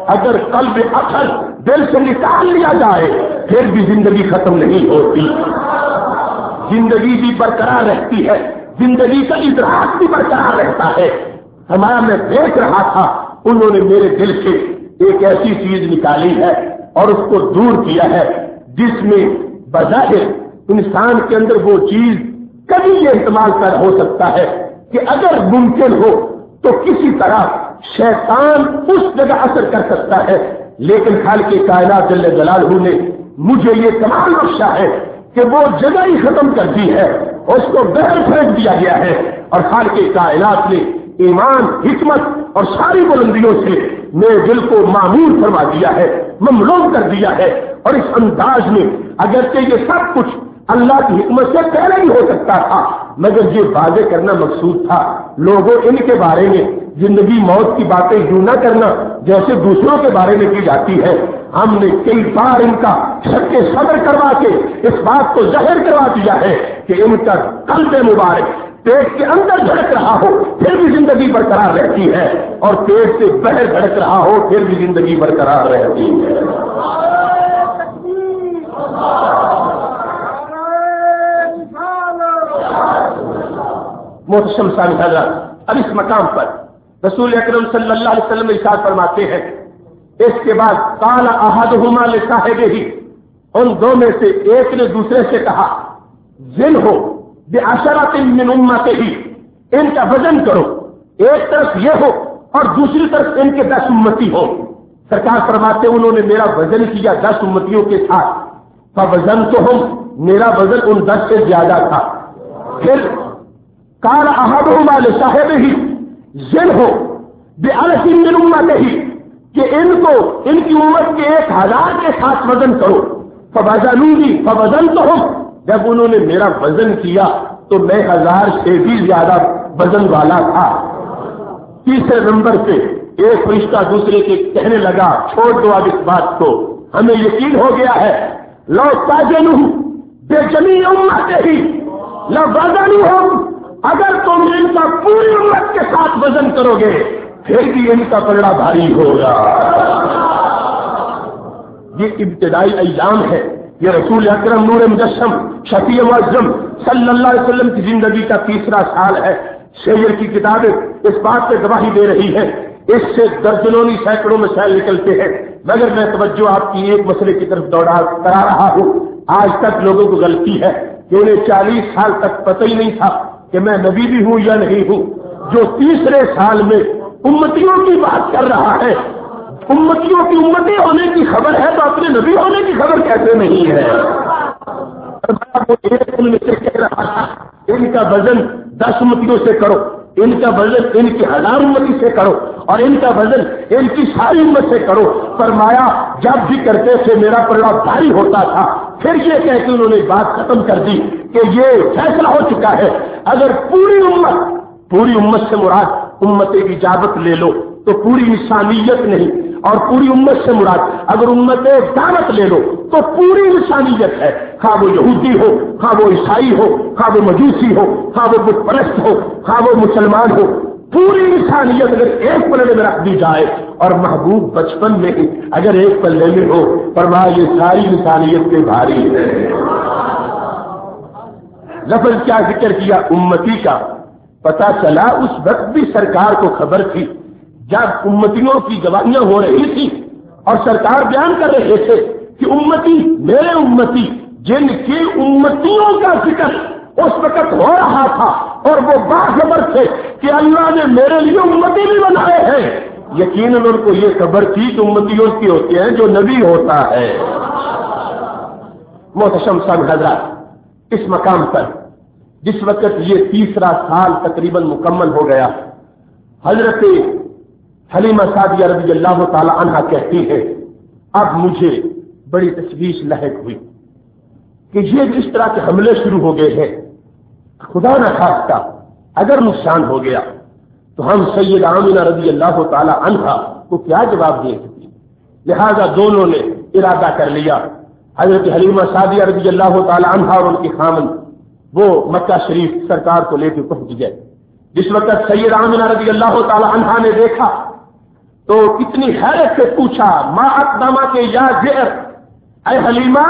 اگر قلب اصل دل سے نکال لیا جائے پھر بھی زندگی ختم نہیں ہوتی، زندگی بھی برقرار رہتی ہے، زندگی کا ادراک بھی برقرار رہتا ہے۔ ہمارا میں دیکھ رہا تھا انہوں نے میرے دل سے ایک ایسی چیز نکالی ہے اور اس کو دور کیا ہے جس میں بظاہر انسان کے اندر وہ چیز کبھی یہ احتمال پیدا ہو سکتا ہے کہ اگر ممکن ہو تو کسی طرح شیطان اس جگہ اثر کر سکتا ہے، لیکن خالق کائنات جل جلالہ نے مجھے یہ کمال بخشا ہے کہ وہ جگہ ہی ختم کر دی ہے، اس کو باہر پھینک دیا گیا ہے، اور خالق کائنات نے ایمان، حکمت اور ساری بلندیوں سے میرے دل کو معمور فرما دیا ہے، مملوء کر دیا ہے۔ اور اس انداز میں اگرچہ یہ سب کچھ اللہ کی حکمت سے پہلے ہی ہو سکتا تھا، مگر یہ واضح کرنا مقصود تھا لوگوں ان کے بارے میں زندگی موت کی باتیں یوں نہ کرنا جیسے دوسروں کے بارے میں کی جاتی ہے۔ ہم نے کئی بار ان کا شک صدر کروا کے اس بات کو ظاہر کروا دیا ہے کہ ان کا قلب مبارک پیٹ کے اندر دھڑک رہا ہو پھر بھی زندگی برقرار رہتی ہے، اور پیٹ سے باہر دھڑک رہا ہو پھر بھی زندگی برقرار رہتی ہے۔ محتشم صاحب حضرت اب اس مقام پر رسول اکرم صلی اللہ علیہ وسلم ارشاد فرماتے ہیں، اس کے بعد قال احدہما لصاحبہ، ان دو میں سے ایک نے دوسرے سے کہا، زن ہو بعشرۃ من امتہ، ان کا وزن کرو، ایک طرف یہ ہو اور دوسری طرف ان کے 10 امتی ہو۔ سرکار فرماتے انہوں نے میرا وزن کیا 10 امتیوں کے ساتھ، فوزنتہم، میرا وزن ان 10 سے زیادہ تھا۔ پھر قال احدہما لصاحبہ، زن ہو بألف من امتہ، کہ ان کو ان کی امت کے 1000 کے ساتھ وزن کرو۔ فوزنونی فوزنتہم، جب انہوں نے میرا وزن کیا تو میں 1000 سے بھی زیادہ وزن والا تھا۔ تیسرے نمبر پہ ایک فرشتہ دوسرے کے کہنے لگا، چھوڑ دو اب اس بات کو، ہمیں یقین ہو گیا ہے، لو تاجنوا بجمیع امتہ لوزنوہم، اگر تم ان کا پوری امت کے ساتھ وزن کرو گے پھر بھی ان کا پلڑا بھاری ہوگا۔ یہ ابتدائی ایام ہے، یہ رسول اکرم نور مجسم شفیع معظم صلی اللہ علیہ وسلم کی زندگی کا 3را سال ہے۔ شعر کی کتابیں اس بات پہ گواہی دے رہی ہیں، اس سے درجنوں سینکڑوں مسائل نکلتے ہیں، مگر میں توجہ آپ کی ایک مسئلے کی طرف کرا رہا ہوں۔ آج تک لوگوں کو غلطی ہے کہ انہیں 40 سال تک پتہ ہی نہیں تھا کہ میں نبی بھی ہوں یا نہیں ہوں۔ جو 3رے سال میں امتیوں کی بات کر رہا ہے، امتیوں کی امتی ہونے کی خبر ہے تو اپنے نبی ہونے کی خبر کیسے نہیں ہے؟ ان میں سے کہہ رہا تھا ان کا وزن 10 امتیوں سے کرو، ان کا وزن ان کی 1000 امتی سے کرو، اور ان کا وزن ان کی ساری امت سے کرو۔ فرمایا جب بھی کرتے تھے میرا پلڑا بھاری ہوتا تھا۔ پھر یہ کہہ کے انہوں نے بات ختم کر دی کہ یہ فیصلہ ہو چکا ہے، اگر پوری امت سے مراد امت اجابت لے لو تو پوری انسانیت نہیں، اور پوری امت سے مراد اگر امت دعوت لے لو تو پوری انسانیت ہے، خواہ وہ یہودی ہو، خواہ وہ عیسائی ہو، خواہ وہ مجوسی ہو، خواہ وہ بت پرست ہو، خواہ وہ مسلمان ہو، پوری انسانیت اگر ایک پلڑے میں رکھ دی جائے، اور محبوب بچپن میں ہی اگر ایک پلڑے میں ہو، فرمایا یہ ساری انسانیت کے بھاری ہے۔ لفظ کیا ذکر کیا؟ امتی کا۔ پتا چلا اس وقت بھی سرکار کو خبر تھی، جب امتیوں کی گواہیاں ہو رہی تھی اور سرکار بیان کر رہے تھے کہ امتی میرے امتی جن کی امتیوں کا ذکر اس وقت ہو رہا تھا، اور وہ باخبر تھے کہ اللہ نے میرے لیے امتی بھی بنائے ہیں، یقیناً ان کو یہ خبر تھی کہ امتیوں کی ہوتے ہیں جو نبی ہوتا ہے۔ محتشم صاحب حضرات اس مقام پر جس وقت یہ 3را سال تقریباً مکمل ہو گیا، حضرت حلیمہ سعدیہ رضی اللہ تعالی عنہا کہتی ہے، اب مجھے بڑی تشویش لاحق ہوئی کہ یہ اس طرح کے حملے شروع ہو گئے ہیں، خدا نہ خواستہ اگر نقصان ہو گیا تو ہم سید آمنہ رضی اللہ تعالی عنہا کو کیا جواب دیں گے؟ لہذا دونوں نے ارادہ کر لیا، حضرت حلیمہ سعدیہ رضی اللہ تعالی عنہا اور ان کی خامن وہ مکہ شریف سرکار کو لے کے پہنچ گئے۔ جس وقت سید آمنہ رضی اللہ تعالی عنہا نے دیکھا تو اتنی حیرت سے پوچھا ما اقدامہ کے یا زہر، اے حلیمہ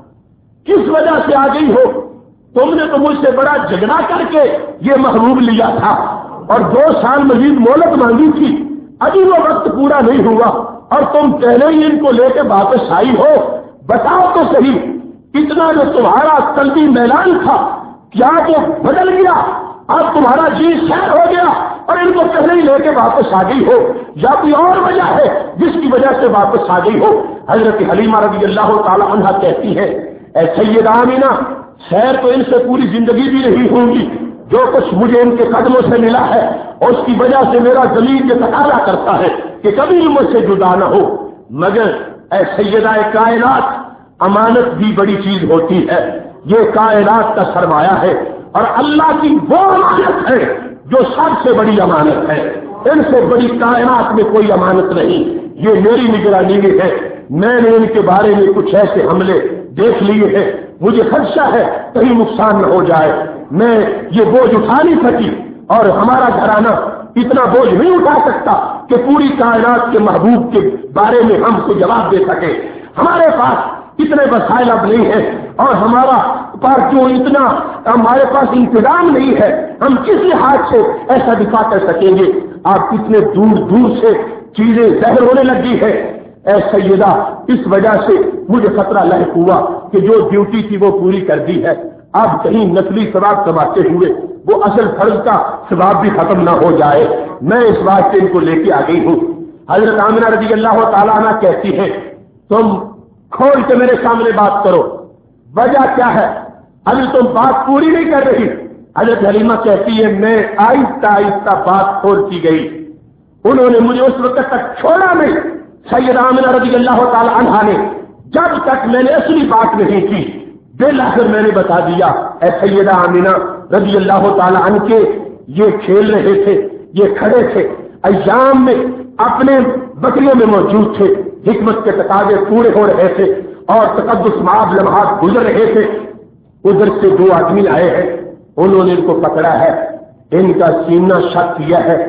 کس وجہ سے آ گئی ہو؟ تم نے تو مجھ سے بڑا جھگڑا کر کے یہ محبوب لیا تھا اور 2 سال مزید مہلت مانگی تھی، ابھی وہ وقت پورا نہیں ہوا اور تم پہلے ہی ان کو لے کے واپس آئی ہو۔ بتاؤ تو صحیح، اتنا جو تمہارا قلبی میلان تھا کیا وہ بدل گیا؟ اب تمہارا جی سیر ہو گیا اور ان کو پہلے ہی لے کے واپس آ گئی ہو، یا کوئی اور وجہ ہے جس کی وجہ سے واپس آ گئی ہو؟ حضرت حلیمہ رضی اللہ تعالی عنہا کہتی ہے اے سیدہ آمینہ، خیر تو ان سے پوری زندگی بھی نہیں ہوں گی، جو کچھ مجھے ان کے قدموں سے ملا ہے اور اس کی وجہ سے میرا ضمیر یہ تقاضا کرتا ہے کہ کبھی مجھ سے جدا نہ ہو، مگر اے سیدہ کائنات امانت بھی بڑی چیز ہوتی ہے، یہ کائنات کا سرمایہ ہے اور اللہ کی وہ امانت ہے جو سب سے بڑی امانت ہے، ان سے بڑی کائنات میں کوئی امانت نہیں، یہ میری نگرانی میں ہے، میں نے ان کے بارے میں کچھ ایسے حملے دیکھ لیے ہیں، مجھے خدشہ ہے کہیں نقصان نہ ہو جائے، میں یہ بوجھ اٹھا نہیں سکی اور ہمارا گھرانہ اتنا بوجھ نہیں اٹھا سکتا کہ پوری کائنات کے محبوب کے بارے میں ہم کو جواب دے سکے، ہمارے پاس اتنے وسائل اب نہیں ہیں اور ہمارا پاس جو اتنا ہمارے پاس انتظام نہیں ہے، ہم کسی ہاتھ سے ایسا دفاع کر سکیں گے؟ آپ کتنے دور دور سے چیزیں ظاہر ہونے لگی ہے، اے سیدہ اس وجہ سے مجھے خطرہ لاحق ہوا کہ جو ڈیوٹی تھی وہ پوری کر دی ہے، اب کہیں نسلی ثواب کماتے ہوئے وہ اصل فرض کا ثواب بھی ختم نہ ہو جائے، میں اس بات سے ان کو لے کے آ گئی ہوں۔ حضرت آمنہ رضی اللہ تعالیٰ عنہ کہتی ہے تم کھول کے میرے سامنے بات کرو، وجہ کیا ہے؟ ابھی تم بات پوری نہیں کر رہی۔ حضرت حلیمہ کہتی ہے میں آہستہ آہستہ بات کھولتی گئی، انہوں نے مجھے اس وقت تک چھوڑا نہیں، سیدہ آمنہ رضی اللہ تعالی عنہا نے جب تک میں نے اصلی بات نہیں کی، بالآخر میں نے بتا دیا اے سیدہ آمنہ رضی اللہ تعالی عنہ کے یہ کھیل رہے تھے، یہ کھڑے تھے، ایام میں اپنے بکریوں میں موجود تھے، حکمت کے تقاضے پورے ہو رہے تھے اور تقدس مآب لمحات گزر رہے تھے، ادھر سے 2 آدمی آئے ہیں، انہوں نے ان کو پکڑا ہے، ان کا سینہ شک کیا ہے،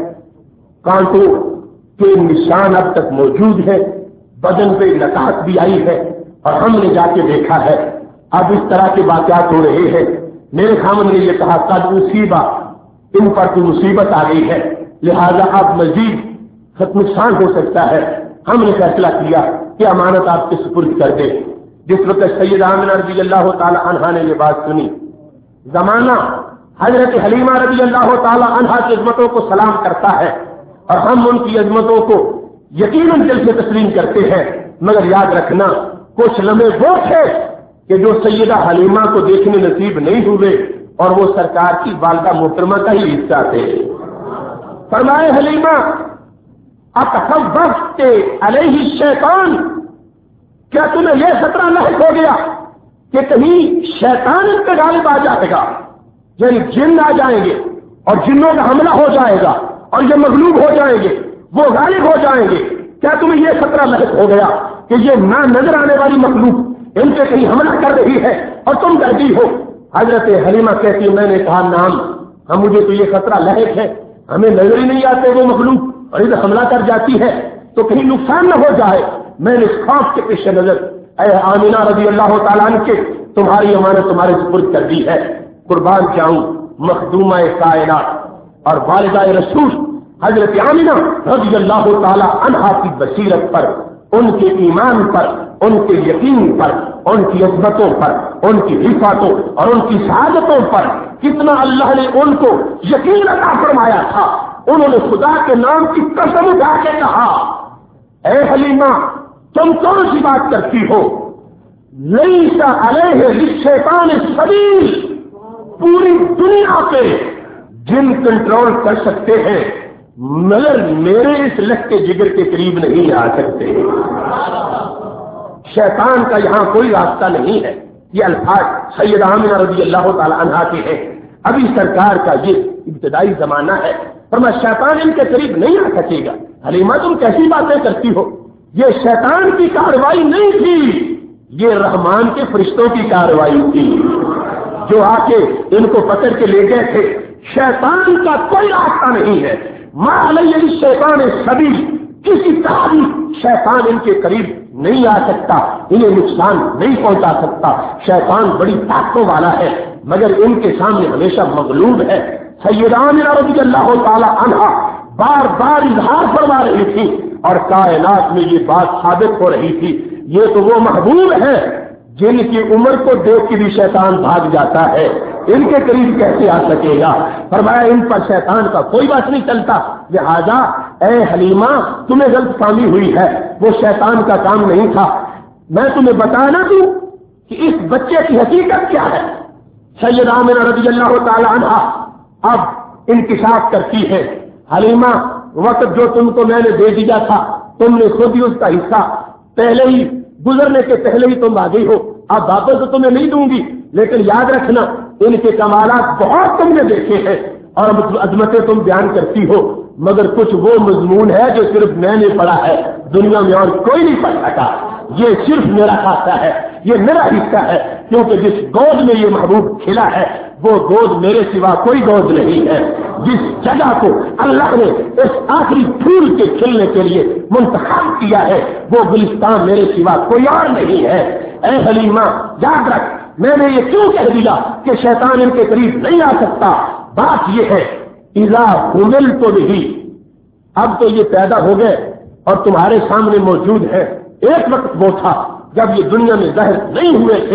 کانٹوں کے نشان اب تک موجود ہے، بدن پہ لطاف بھی آئی ہے اور ہم نے جا کے دیکھا ہے اب اس طرح کے واقعات ہو رہے ہیں۔ میرے خامن نے یہ کہا قد مصیبہ، ان پر کوئی مصیبت آ گئی ہے، لہذا اب مزید نقصان ہو سکتا ہے، ہم نے فیصلہ کیا کہ امانت آپ کے سپرد کر دیں۔ جس وقت سیدہ آمنہ رضی اللہ تعالی عنہا نے یہ بات سنی، زمانہ حضرت حلیمہ رضی اللہ تعالی عنہا کی عظمتوں کو سلام کرتا ہے اور ہم ان کی عظمتوں کو یقیناً دل سے تسلیم کرتے ہیں، مگر یاد رکھنا کچھ لمحے وہ تھے کہ جو سیدہ حلیمہ کو دیکھنے نصیب نہیں ہوئے اور وہ سرکار کی والدہ محترمہ کا ہی حصہ تھے۔ فرمائے حلیمہ اَتَخَوَّفْتِ عَلَيْهِ الشَّيْطَانُ، کیا تمہیں یہ خطرہ لاحق ہو گیا کہ کہیں شیطان ان پہ غالب آ جائے گا، یعنی جن آ جائیں گے اور جنوں کا حملہ ہو جائے گا اور یہ مغلوب ہو جائیں گے، وہ غالب ہو جائیں گے، کیا تمہیں یہ خطرہ لاحق ہو گیا کہ یہ نہ نظر آنے والی مخلوق ان پہ کہیں حملہ کر رہی ہے اور تم ڈرتی ہو؟ حضرت حلیمہ کہتی میں نے کہا نام، ہم مجھے تو یہ خطرہ لاحق ہے، ہمیں نظر ہی نہیں آتے وہ مخلوق اور ادھر حملہ کر جاتی ہے تو کہیں نقصان نہ ہو جائے۔ میں نے اس خوف کے پیش نظر اے آمنہ رضی اللہ تعالیٰ عنہ کے تمہاری امانت تمہارے سپرد کر دی ہے، قربان جاؤں مخدومہ کائنات اور والدہ رسول حضرت آمنہ رضی اللہ تعالی عنہا کی بصیرت پر، ان کے ایمان پر، ان کے یقین پر، ان کی عظمتوں پر، ان کی حفاظتوں اور ان کی شہادتوں پر کتنا اللہ نے ان کو یقین عطا فرمایا تھا۔ انہوں نے خدا کے نام کی قسم اٹھا کے کہا اے حلیمہ تم کون سی بات کرتی ہو؟ لیس علیہ للشیطان سبیل، پوری دنیا پہ جن کنٹرول کر سکتے ہیں مگر میرے اس لہتے جگر کے قریب نہیں آ سکتے، شیطان کا یہاں کوئی راستہ نہیں ہے۔ یہ الفاظ سیدہ آمنہ رضی اللہ تعالی عنہا کے ہیں، ابھی سرکار کا یہ ابتدائی زمانہ ہے، فرمایا شیطان ان کے قریب نہیں آ سکے گا۔ حلیمہ تم کیسی باتیں کرتی ہو؟ یہ شیطان کی کارروائی نہیں تھی، یہ رحمان کے فرشتوں کی کارروائی تھی جو آ کے ان کو پکڑ کے لے گئے تھے۔ شیطان کا کوئی راستہ نہیں ہے، ما علیہ الشیطان سبیل، کسی طرح بھی شیطان ان کے قریب نہیں آ سکتا، انہیں نقصان نہیں پہنچا سکتا. شیطان بڑی طاقتوں والا ہے مگر ان کے سامنے ہمیشہ مغلوب ہے. سیدہ آمنہ رضی اللہ تعالی عنہا بار بار اظہار فرما رہی تھی اور کائنات میں یہ بات ثابت ہو رہی تھی، یہ تو وہ محبوب ہے جن کی عمر کو دیکھ کے بھی شیطان بھاگ جاتا ہے، ان کے قریب کیسے آ سکے گا؟ فرمایا ان پر شیطان کا کوئی بات نہیں چلتا. لہذا اے حلیمہ تمہیں غلط فہمی ہوئی ہے، وہ شیطان کا کام نہیں تھا. میں تمہیں بتانا دوں کہ اس بچے کی حقیقت کیا ہے. سیدہ آمنہ رضی اللہ تعالی عنہا اب انکشاف کرتی ہے، حلیمہ وقت جو تم کو میں نے دے دیا تھا تم نے خود ہی اس کا حصہ پہلے ہی گزرنے کے پہلے ہی تم آ گئی ہو، اب واپس تو تمہیں نہیں دوں گی، لیکن یاد رکھنا ان کے کمالات بہت تم نے دیکھے ہیں اور عظمتیں تم بیان کرتی ہو، مگر کچھ وہ مضمون ہے جو صرف میں نے پڑھا ہے، دنیا میں اور کوئی نہیں پڑھ سکا. یہ صرف میرا خاصہ ہے، یہ میرا حصہ ہے، کیونکہ جس گود میں یہ محبوب کھلا ہے وہ گود میرے سوا کوئی گود نہیں ہے. جس جگہ کو اللہ نے اس آخری پھول کے کھلنے کے لیے منتخب کیا ہے وہ گلستان میرے سوا کوئی اور نہیں ہے. اے حلیمہ یاد رکھ، میں نے یہ کیوں کہہ دیا کہ شیطان ان کے قریب نہیں آ سکتا؟ بات یہ ہے اذا حملت به، اب تو یہ پیدا ہو گئے اور تمہارے سامنے موجود ہے. ایک وقت وہ تھا جب یہ دنیا میں ظاہر نہیں ہوئے تھے،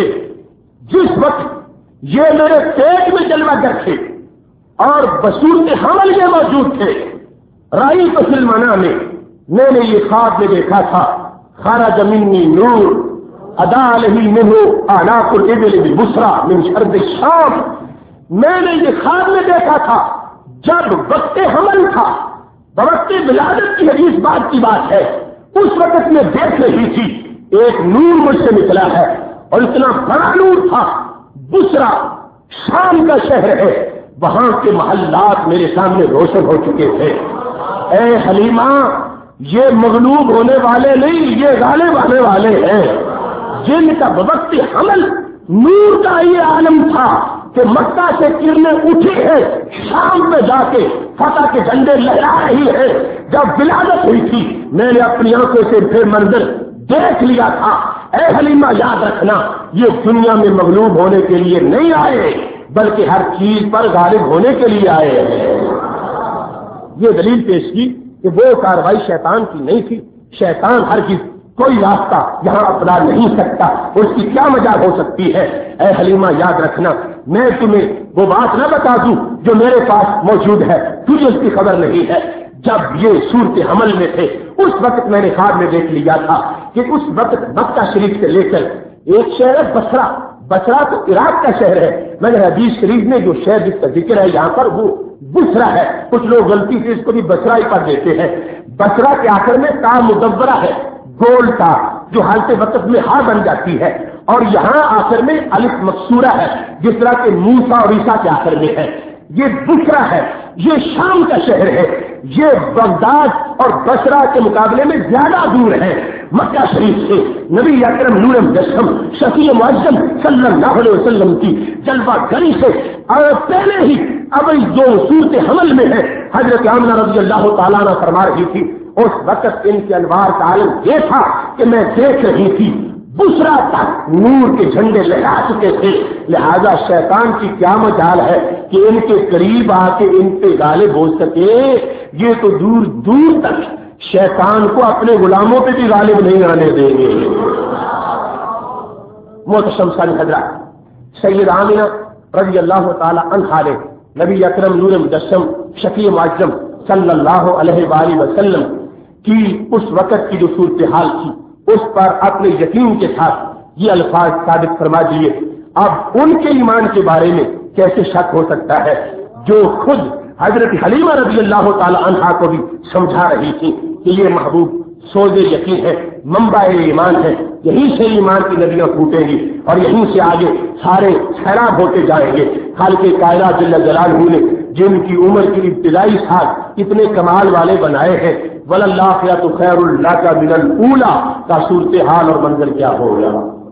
جس وقت یہ میرے پیٹ میں جلوہ گر تھے اور بصورت حمل یہ موجود تھے. رائی تو فی المنام میں نے یہ خواب میں دیکھا تھا، خرج منی نور ادا علیہ منہ اعناق الابل ببصرہ من شرد الشام. میں نے یہ خواب میں دیکھا تھا جب وقت حمل تھا، وقت ولادت کی حدیث بات کی بات ہے، اس وقت میں دیکھ رہی تھی ایک نور مجھ سے نکلا ہے اور اتنا بڑا نور تھا. بصرہ شام کا شہر ہے، وہاں کے محلات میرے سامنے روشن ہو چکے تھے. اے حلیمہ یہ مغلوب ہونے والے نہیں، یہ غالب آنے والے ہیں جن کا وقت حمل نور کا یہ عالم تھا کہ مکہ سے کرنیں اٹھی ہے، شام میں جا کے فتح کے جھنڈے لہرا رہی ہے. جب ولادت ہوئی تھی میں نے اپنی آنکھوں سے پھر منظر دیکھ لیا تھا. اے حلیمہ یاد رکھنا یہ دنیا میں مغلوب ہونے کے لیے نہیں آئے بلکہ ہر چیز پر غالب ہونے کے لیے آئے ہیں. یہ دلیل پیش کی کہ وہ کاروائی شیطان کی نہیں تھی. شیطان ہرگز کوئی راستہ یہاں اپنا نہیں سکتا، اس کی کیا مجال ہو سکتی ہے؟ اے حلیمہ یاد رکھنا میں تمہیں وہ بات نہ بتا دوں جو میرے پاس موجود ہے، تجھے اس کی خبر نہیں ہے. جب یہ صورت حمل میں تھے اس وقت میں نے خواب میں دیکھ لیا تھا کہ اس وقت مکہ شریف سے لے کر ایک شہر ہے بصرہ. بصرہ تو عراق کا شہر ہے مگر حدیث شریف میں جو شہر جس کا ذکر ہے یہاں پر وہ بصرہ ہے. کچھ لوگ غلطی سے اس کو بھی بصرہ ہی پڑھ دیتے ہیں. بصرہ کے آخر میں تا مدورہ ہے، گول تا جو حالت وقت میں ہاں بن جاتی ہے، اور یہاں آخر میں الف مکسورہ ہے جس طرح کے موسیٰ اور عیسیٰ کے آخر میں ہے. یہ بصرہ ہے، یہ شام کا شہر ہے. یہ بغداد اور بصرہ کے مقابلے میں زیادہ دور ہے. مکہ شریف سے نبی اکرم نور مجسم شفیع معظم صلی اللہ علیہ وسلم کی جلوہ گری سے اور پہلے ہی اب جو صورت حمل میں ہے حضرت آمنہ رضی اللہ تعالیٰ عنہ فرما رہی تھی، اس وقت ان کے انوار کا عالم یہ تھا کہ میں دیکھ رہی تھی بصرہ تک نور کے جھنڈے لہرا چکے تھے. لہذا شیطان کی کیا مجال ہے کہ ان کے قریب آ کے ان پہ غالب ہو سکے؟ یہ تو دور دور تک شیطان کو اپنے غلاموں پہ بھی غالب نہیں آنے دیں گے. محتشم سن حضرات سید آمنہ رضی اللہ تعالی عنہا نے نبی اکرم نور مجسم شفیع معظم صلی اللہ علیہ وآلہ وسلم کی اس وقت کی جو صورتحال تھی اس پر اپنے یقین کے ساتھ یہ الفاظ ثابت فرما دیے. اب ان کے ایمان کے بارے میں کیسے شک ہو سکتا ہے جو خود حضرت حلیمہ رضی اللہ تعالی عنہا کو بھی سمجھا رہی تھی کہ یہ محبوب سوز یقین ہے، منبع ایمان ہے، یہیں سے ایمان کی ندیاں پھوٹیں گی اور یہیں سے آگے سارے سیراب ہوتے جائیں گے. خالق کائنات جل جلالہ نے جن کی عمر کی ابتدائی سال اتنے کمال والے بنائے ہیں، وَلَلْآخِرَةُ خَيْرٌ لَكَ مِنَ الْأُولَىٰ کا صورتحال اور منظر کیا ہوگا.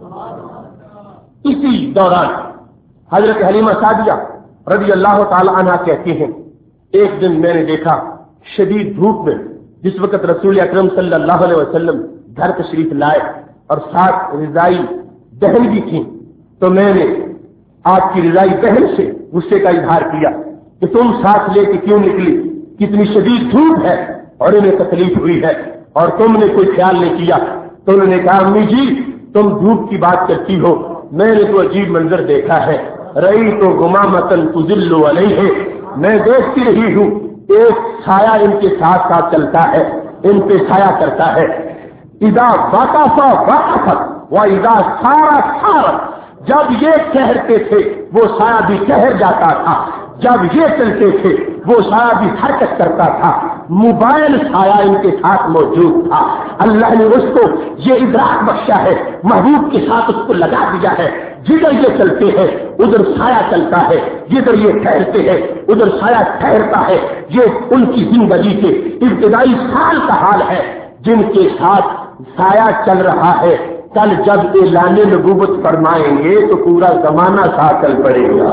اسی دوران حضرت حلیمہ سعدیہ رضی اللہ تعالی عنہ کہتی ہیں ایک دن میں نے دیکھا شدید دھوپ میں جس وقت رسول اکرم صلی اللہ علیہ وسلم گھر تشریف لائے اور ساتھ رضائی بہن بھی تھی، تو میں نے آپ کی رضائی بہن سے غصے کا اظہار کیا کہ تم ساتھ لے کے کیوں نکلی، کتنی شدید دھوپ ہے اور انہیں تکلیف ہوئی ہے اور تم نے کوئی خیال نہیں کیا۔ تو انہوں نے کہا امی جی تم دھوپ کی بات کرتی ہو، میں نے تو عجیب منظر دیکھا ہے، رہی تو غمامۃ تظل علیہ، میں دیکھتی رہی ہوں ایک سایہ ان کے ساتھ ساتھ چلتا ہے، ان پہ سایہ کرتا ہے، اذا وقف وقفت واذا سار سارت، جب یہ ٹھہرتے تھے وہ سایہ بھی ٹھہر جاتا تھا، جب یہ چلتے تھے وہ سایہ بھی حرکت کرتا تھا، موبائل سایہ ان کے ساتھ موجود تھا۔ اللہ نے اس کو یہ ادراک بخشا ہے، محبوب کے ساتھ اس کو لگا دیا ہے، جدھر یہ چلتے ہیں ادھر سایہ چلتا ہے، جدھر یہ ٹھہرتے ہیں ادھر سایہ ٹھہرتا ہے۔ یہ ان کی زندگی کے ابتدائی سال کا حال ہے جن کے ساتھ سایہ چل رہا ہے۔ کل جب اعلان نبوت فرمائیں گے تو پورا زمانہ ساتھ چل پڑے گا،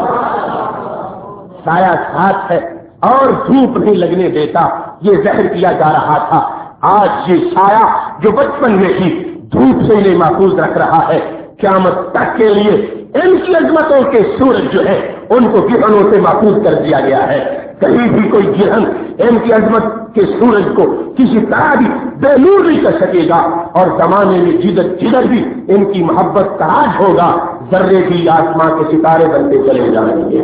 سایہ ساتھ ہے اور دھوپ نہیں لگنے دیتا، یہ ظاہر کیا جا رہا تھا۔ آج یہ سایہ جو بچپن میں ہی دھوپ سے انہیں محفوظ رکھ رہا ہے، قیامت تک کے لیے ان کی عظمتوں کے سورج جو ہے ان کو گرہنوں سے محفوظ کر دیا گیا ہے۔ کہیں بھی کوئی گرہن ان کی عظمت کے سورج کو کسی طرح بھی بے نور نہیں کر سکے گا، اور زمانے میں جدھر جدھر بھی ان کی محبت کا راج ہوگا، ذرے بھی آسمان کے ستارے بنتے چلے جائیں گے۔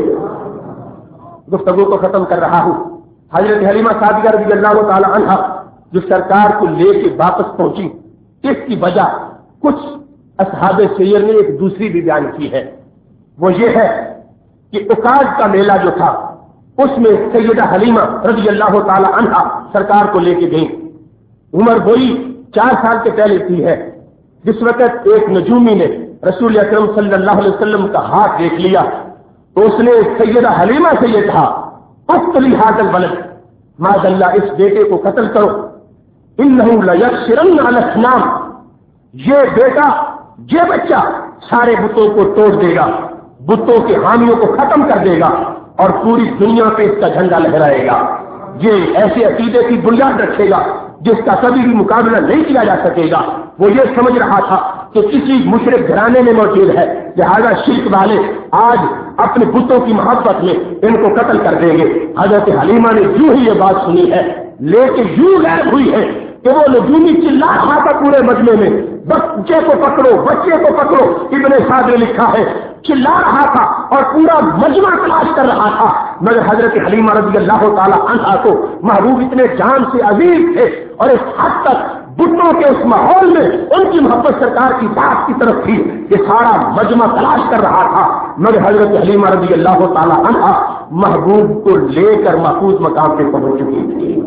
گفتگو کو ختم کر رہا ہوں۔ حضرت حلیمہ سعدیہ رضی اللہ تعالی عنہا جو سرکار کو لے کے واپس پہنچی، اس کی وجہ کچھ اصحاب سیر نے ایک دوسری بھی بیان کی ہے، وہ یہ ہے کہ عکاظ کا میلہ جو تھا اس میں سیدہ حلیمہ رضی اللہ تعالی عنہا سرکار کو لے کے گئی۔ عمر وہی 4 سال کے پہلے کی ہے جس وقت ایک نجومی نے رسول اکرم صلی اللہ علیہ وسلم کا ہاتھ دیکھ لیا تو اس نے سیدہ حلیمہ سے یہ کہا اقتلی ھذا الولد، معاذ اللہ اس بیٹے کو قتل کرو، انہ لیکسرن علی الاصنام، یہ بیٹا یہ بچہ سارے بتوں کو توڑ دے گا، بتوں کے حامیوں کو ختم کر دے گا اور پوری دنیا پہ اس کا جھنڈا لہرائے گا، یہ ایسے عقیدے کی بنیاد رکھے گا جس کا کبھی بھی مقابلہ نہیں کیا جا سکے گا۔ وہ یہ سمجھ رہا تھا کہ کسی مشرک گھرانے میں موجود ہے، لہذا شرک والے آج اپنے بتوں کی محبت میں ان کو قتل کر دیں گے۔ حضرت حلیمہ نے یوں ہی یہ بات سنی ہے، لیکن یوں غائب ہوئی ہے کہ وہ نجومی چلا رہا تھا پورے مجمع میں، بچے کو پکڑو بچے کو پکڑو، ابن سعد نے لکھا ہے چلا رہا تھا اور پورا مجمع تلاش کر رہا تھا، مگر حضرت حلیمہ رضی اللہ تعالی عنہا کو محبوب اتنے جان سے عزیز تھے اور اس حد تک بتوں کے اس ماحول میں ان کی محبت سرکار کی ذات کی طرف تھی کہ سارا مجمع تلاش کر رہا تھا، مگر حضرت حلیمہ رضی اللہ تعالی عنہا محبوب کو لے کر محفوظ مقام پہ پہنچ چکی تھی۔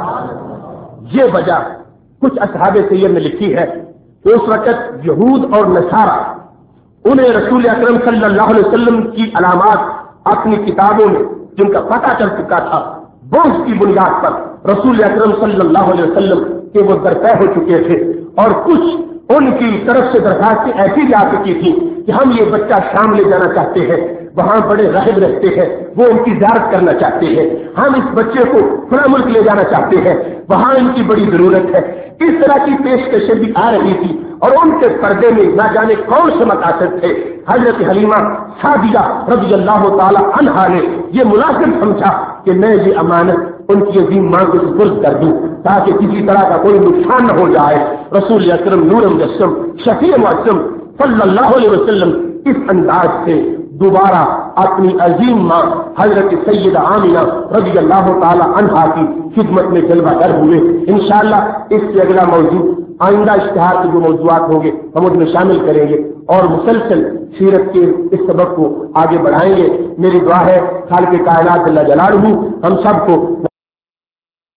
یہ وجہ کچھ اصحاب سیر نے لکھی ہے کہ اس وقت یہود اور نصارہ انہیں رسول اکرم صلی اللہ علیہ وسلم کی علامات اپنی کتابوں میں جن کا پتہ چل چکا تھا، وہ اس کی بنیاد پر رسول اکرم صلی اللہ علیہ وسلم کے وہ درپے ہو چکے تھے، اور کچھ ان کی طرف سے درخواستیں ایسی بھی آ چکی تھی کہ ہم یہ بچہ شام لے جانا چاہتے ہیں، وہاں بڑے راہب رہتے ہیں، وہ ان کی زیارت کرنا چاہتے ہیں، ہم اس بچے کو فلاں ملک لے جانا چاہتے ہیں، وہاں ان کی بڑی ضرورت ہے۔ اس طرح کی پیشکشیں بھی آ رہی تھی اور ان کے پردے میں نہ جانے کون سے مقاصد تھے۔ حضرت حلیمہ سعدیہ رضی اللہ تعالی عنہا نے یہ مناسب سمجھا کہ میں یہ امانت ان کی عظیم ماں کو سپرد کر دوں تاکہ کسی طرح کا کوئی نقصان نہ ہو جائے۔ رسول اکرم نور مجسم شفیع معصم صلی اللہ علیہ وسلم اس انداز سے دوبارہ اپنی عظیم ماں حضرت سیدہ آمینہ رضی اللہ تعالی عنہا کی خدمت میں جلوہ گر ہوئے۔ انشاءاللہ اس سے اگلا موضوع آئندہ اشتہار کے جو موضوعات ہوں گے ہم ان میں شامل کریں گے اور مسلسل سیرت کے اس سبق کو آگے بڑھائیں گے۔ میری دعا ہے خالق کائنات جل جلالہ ہم سب کو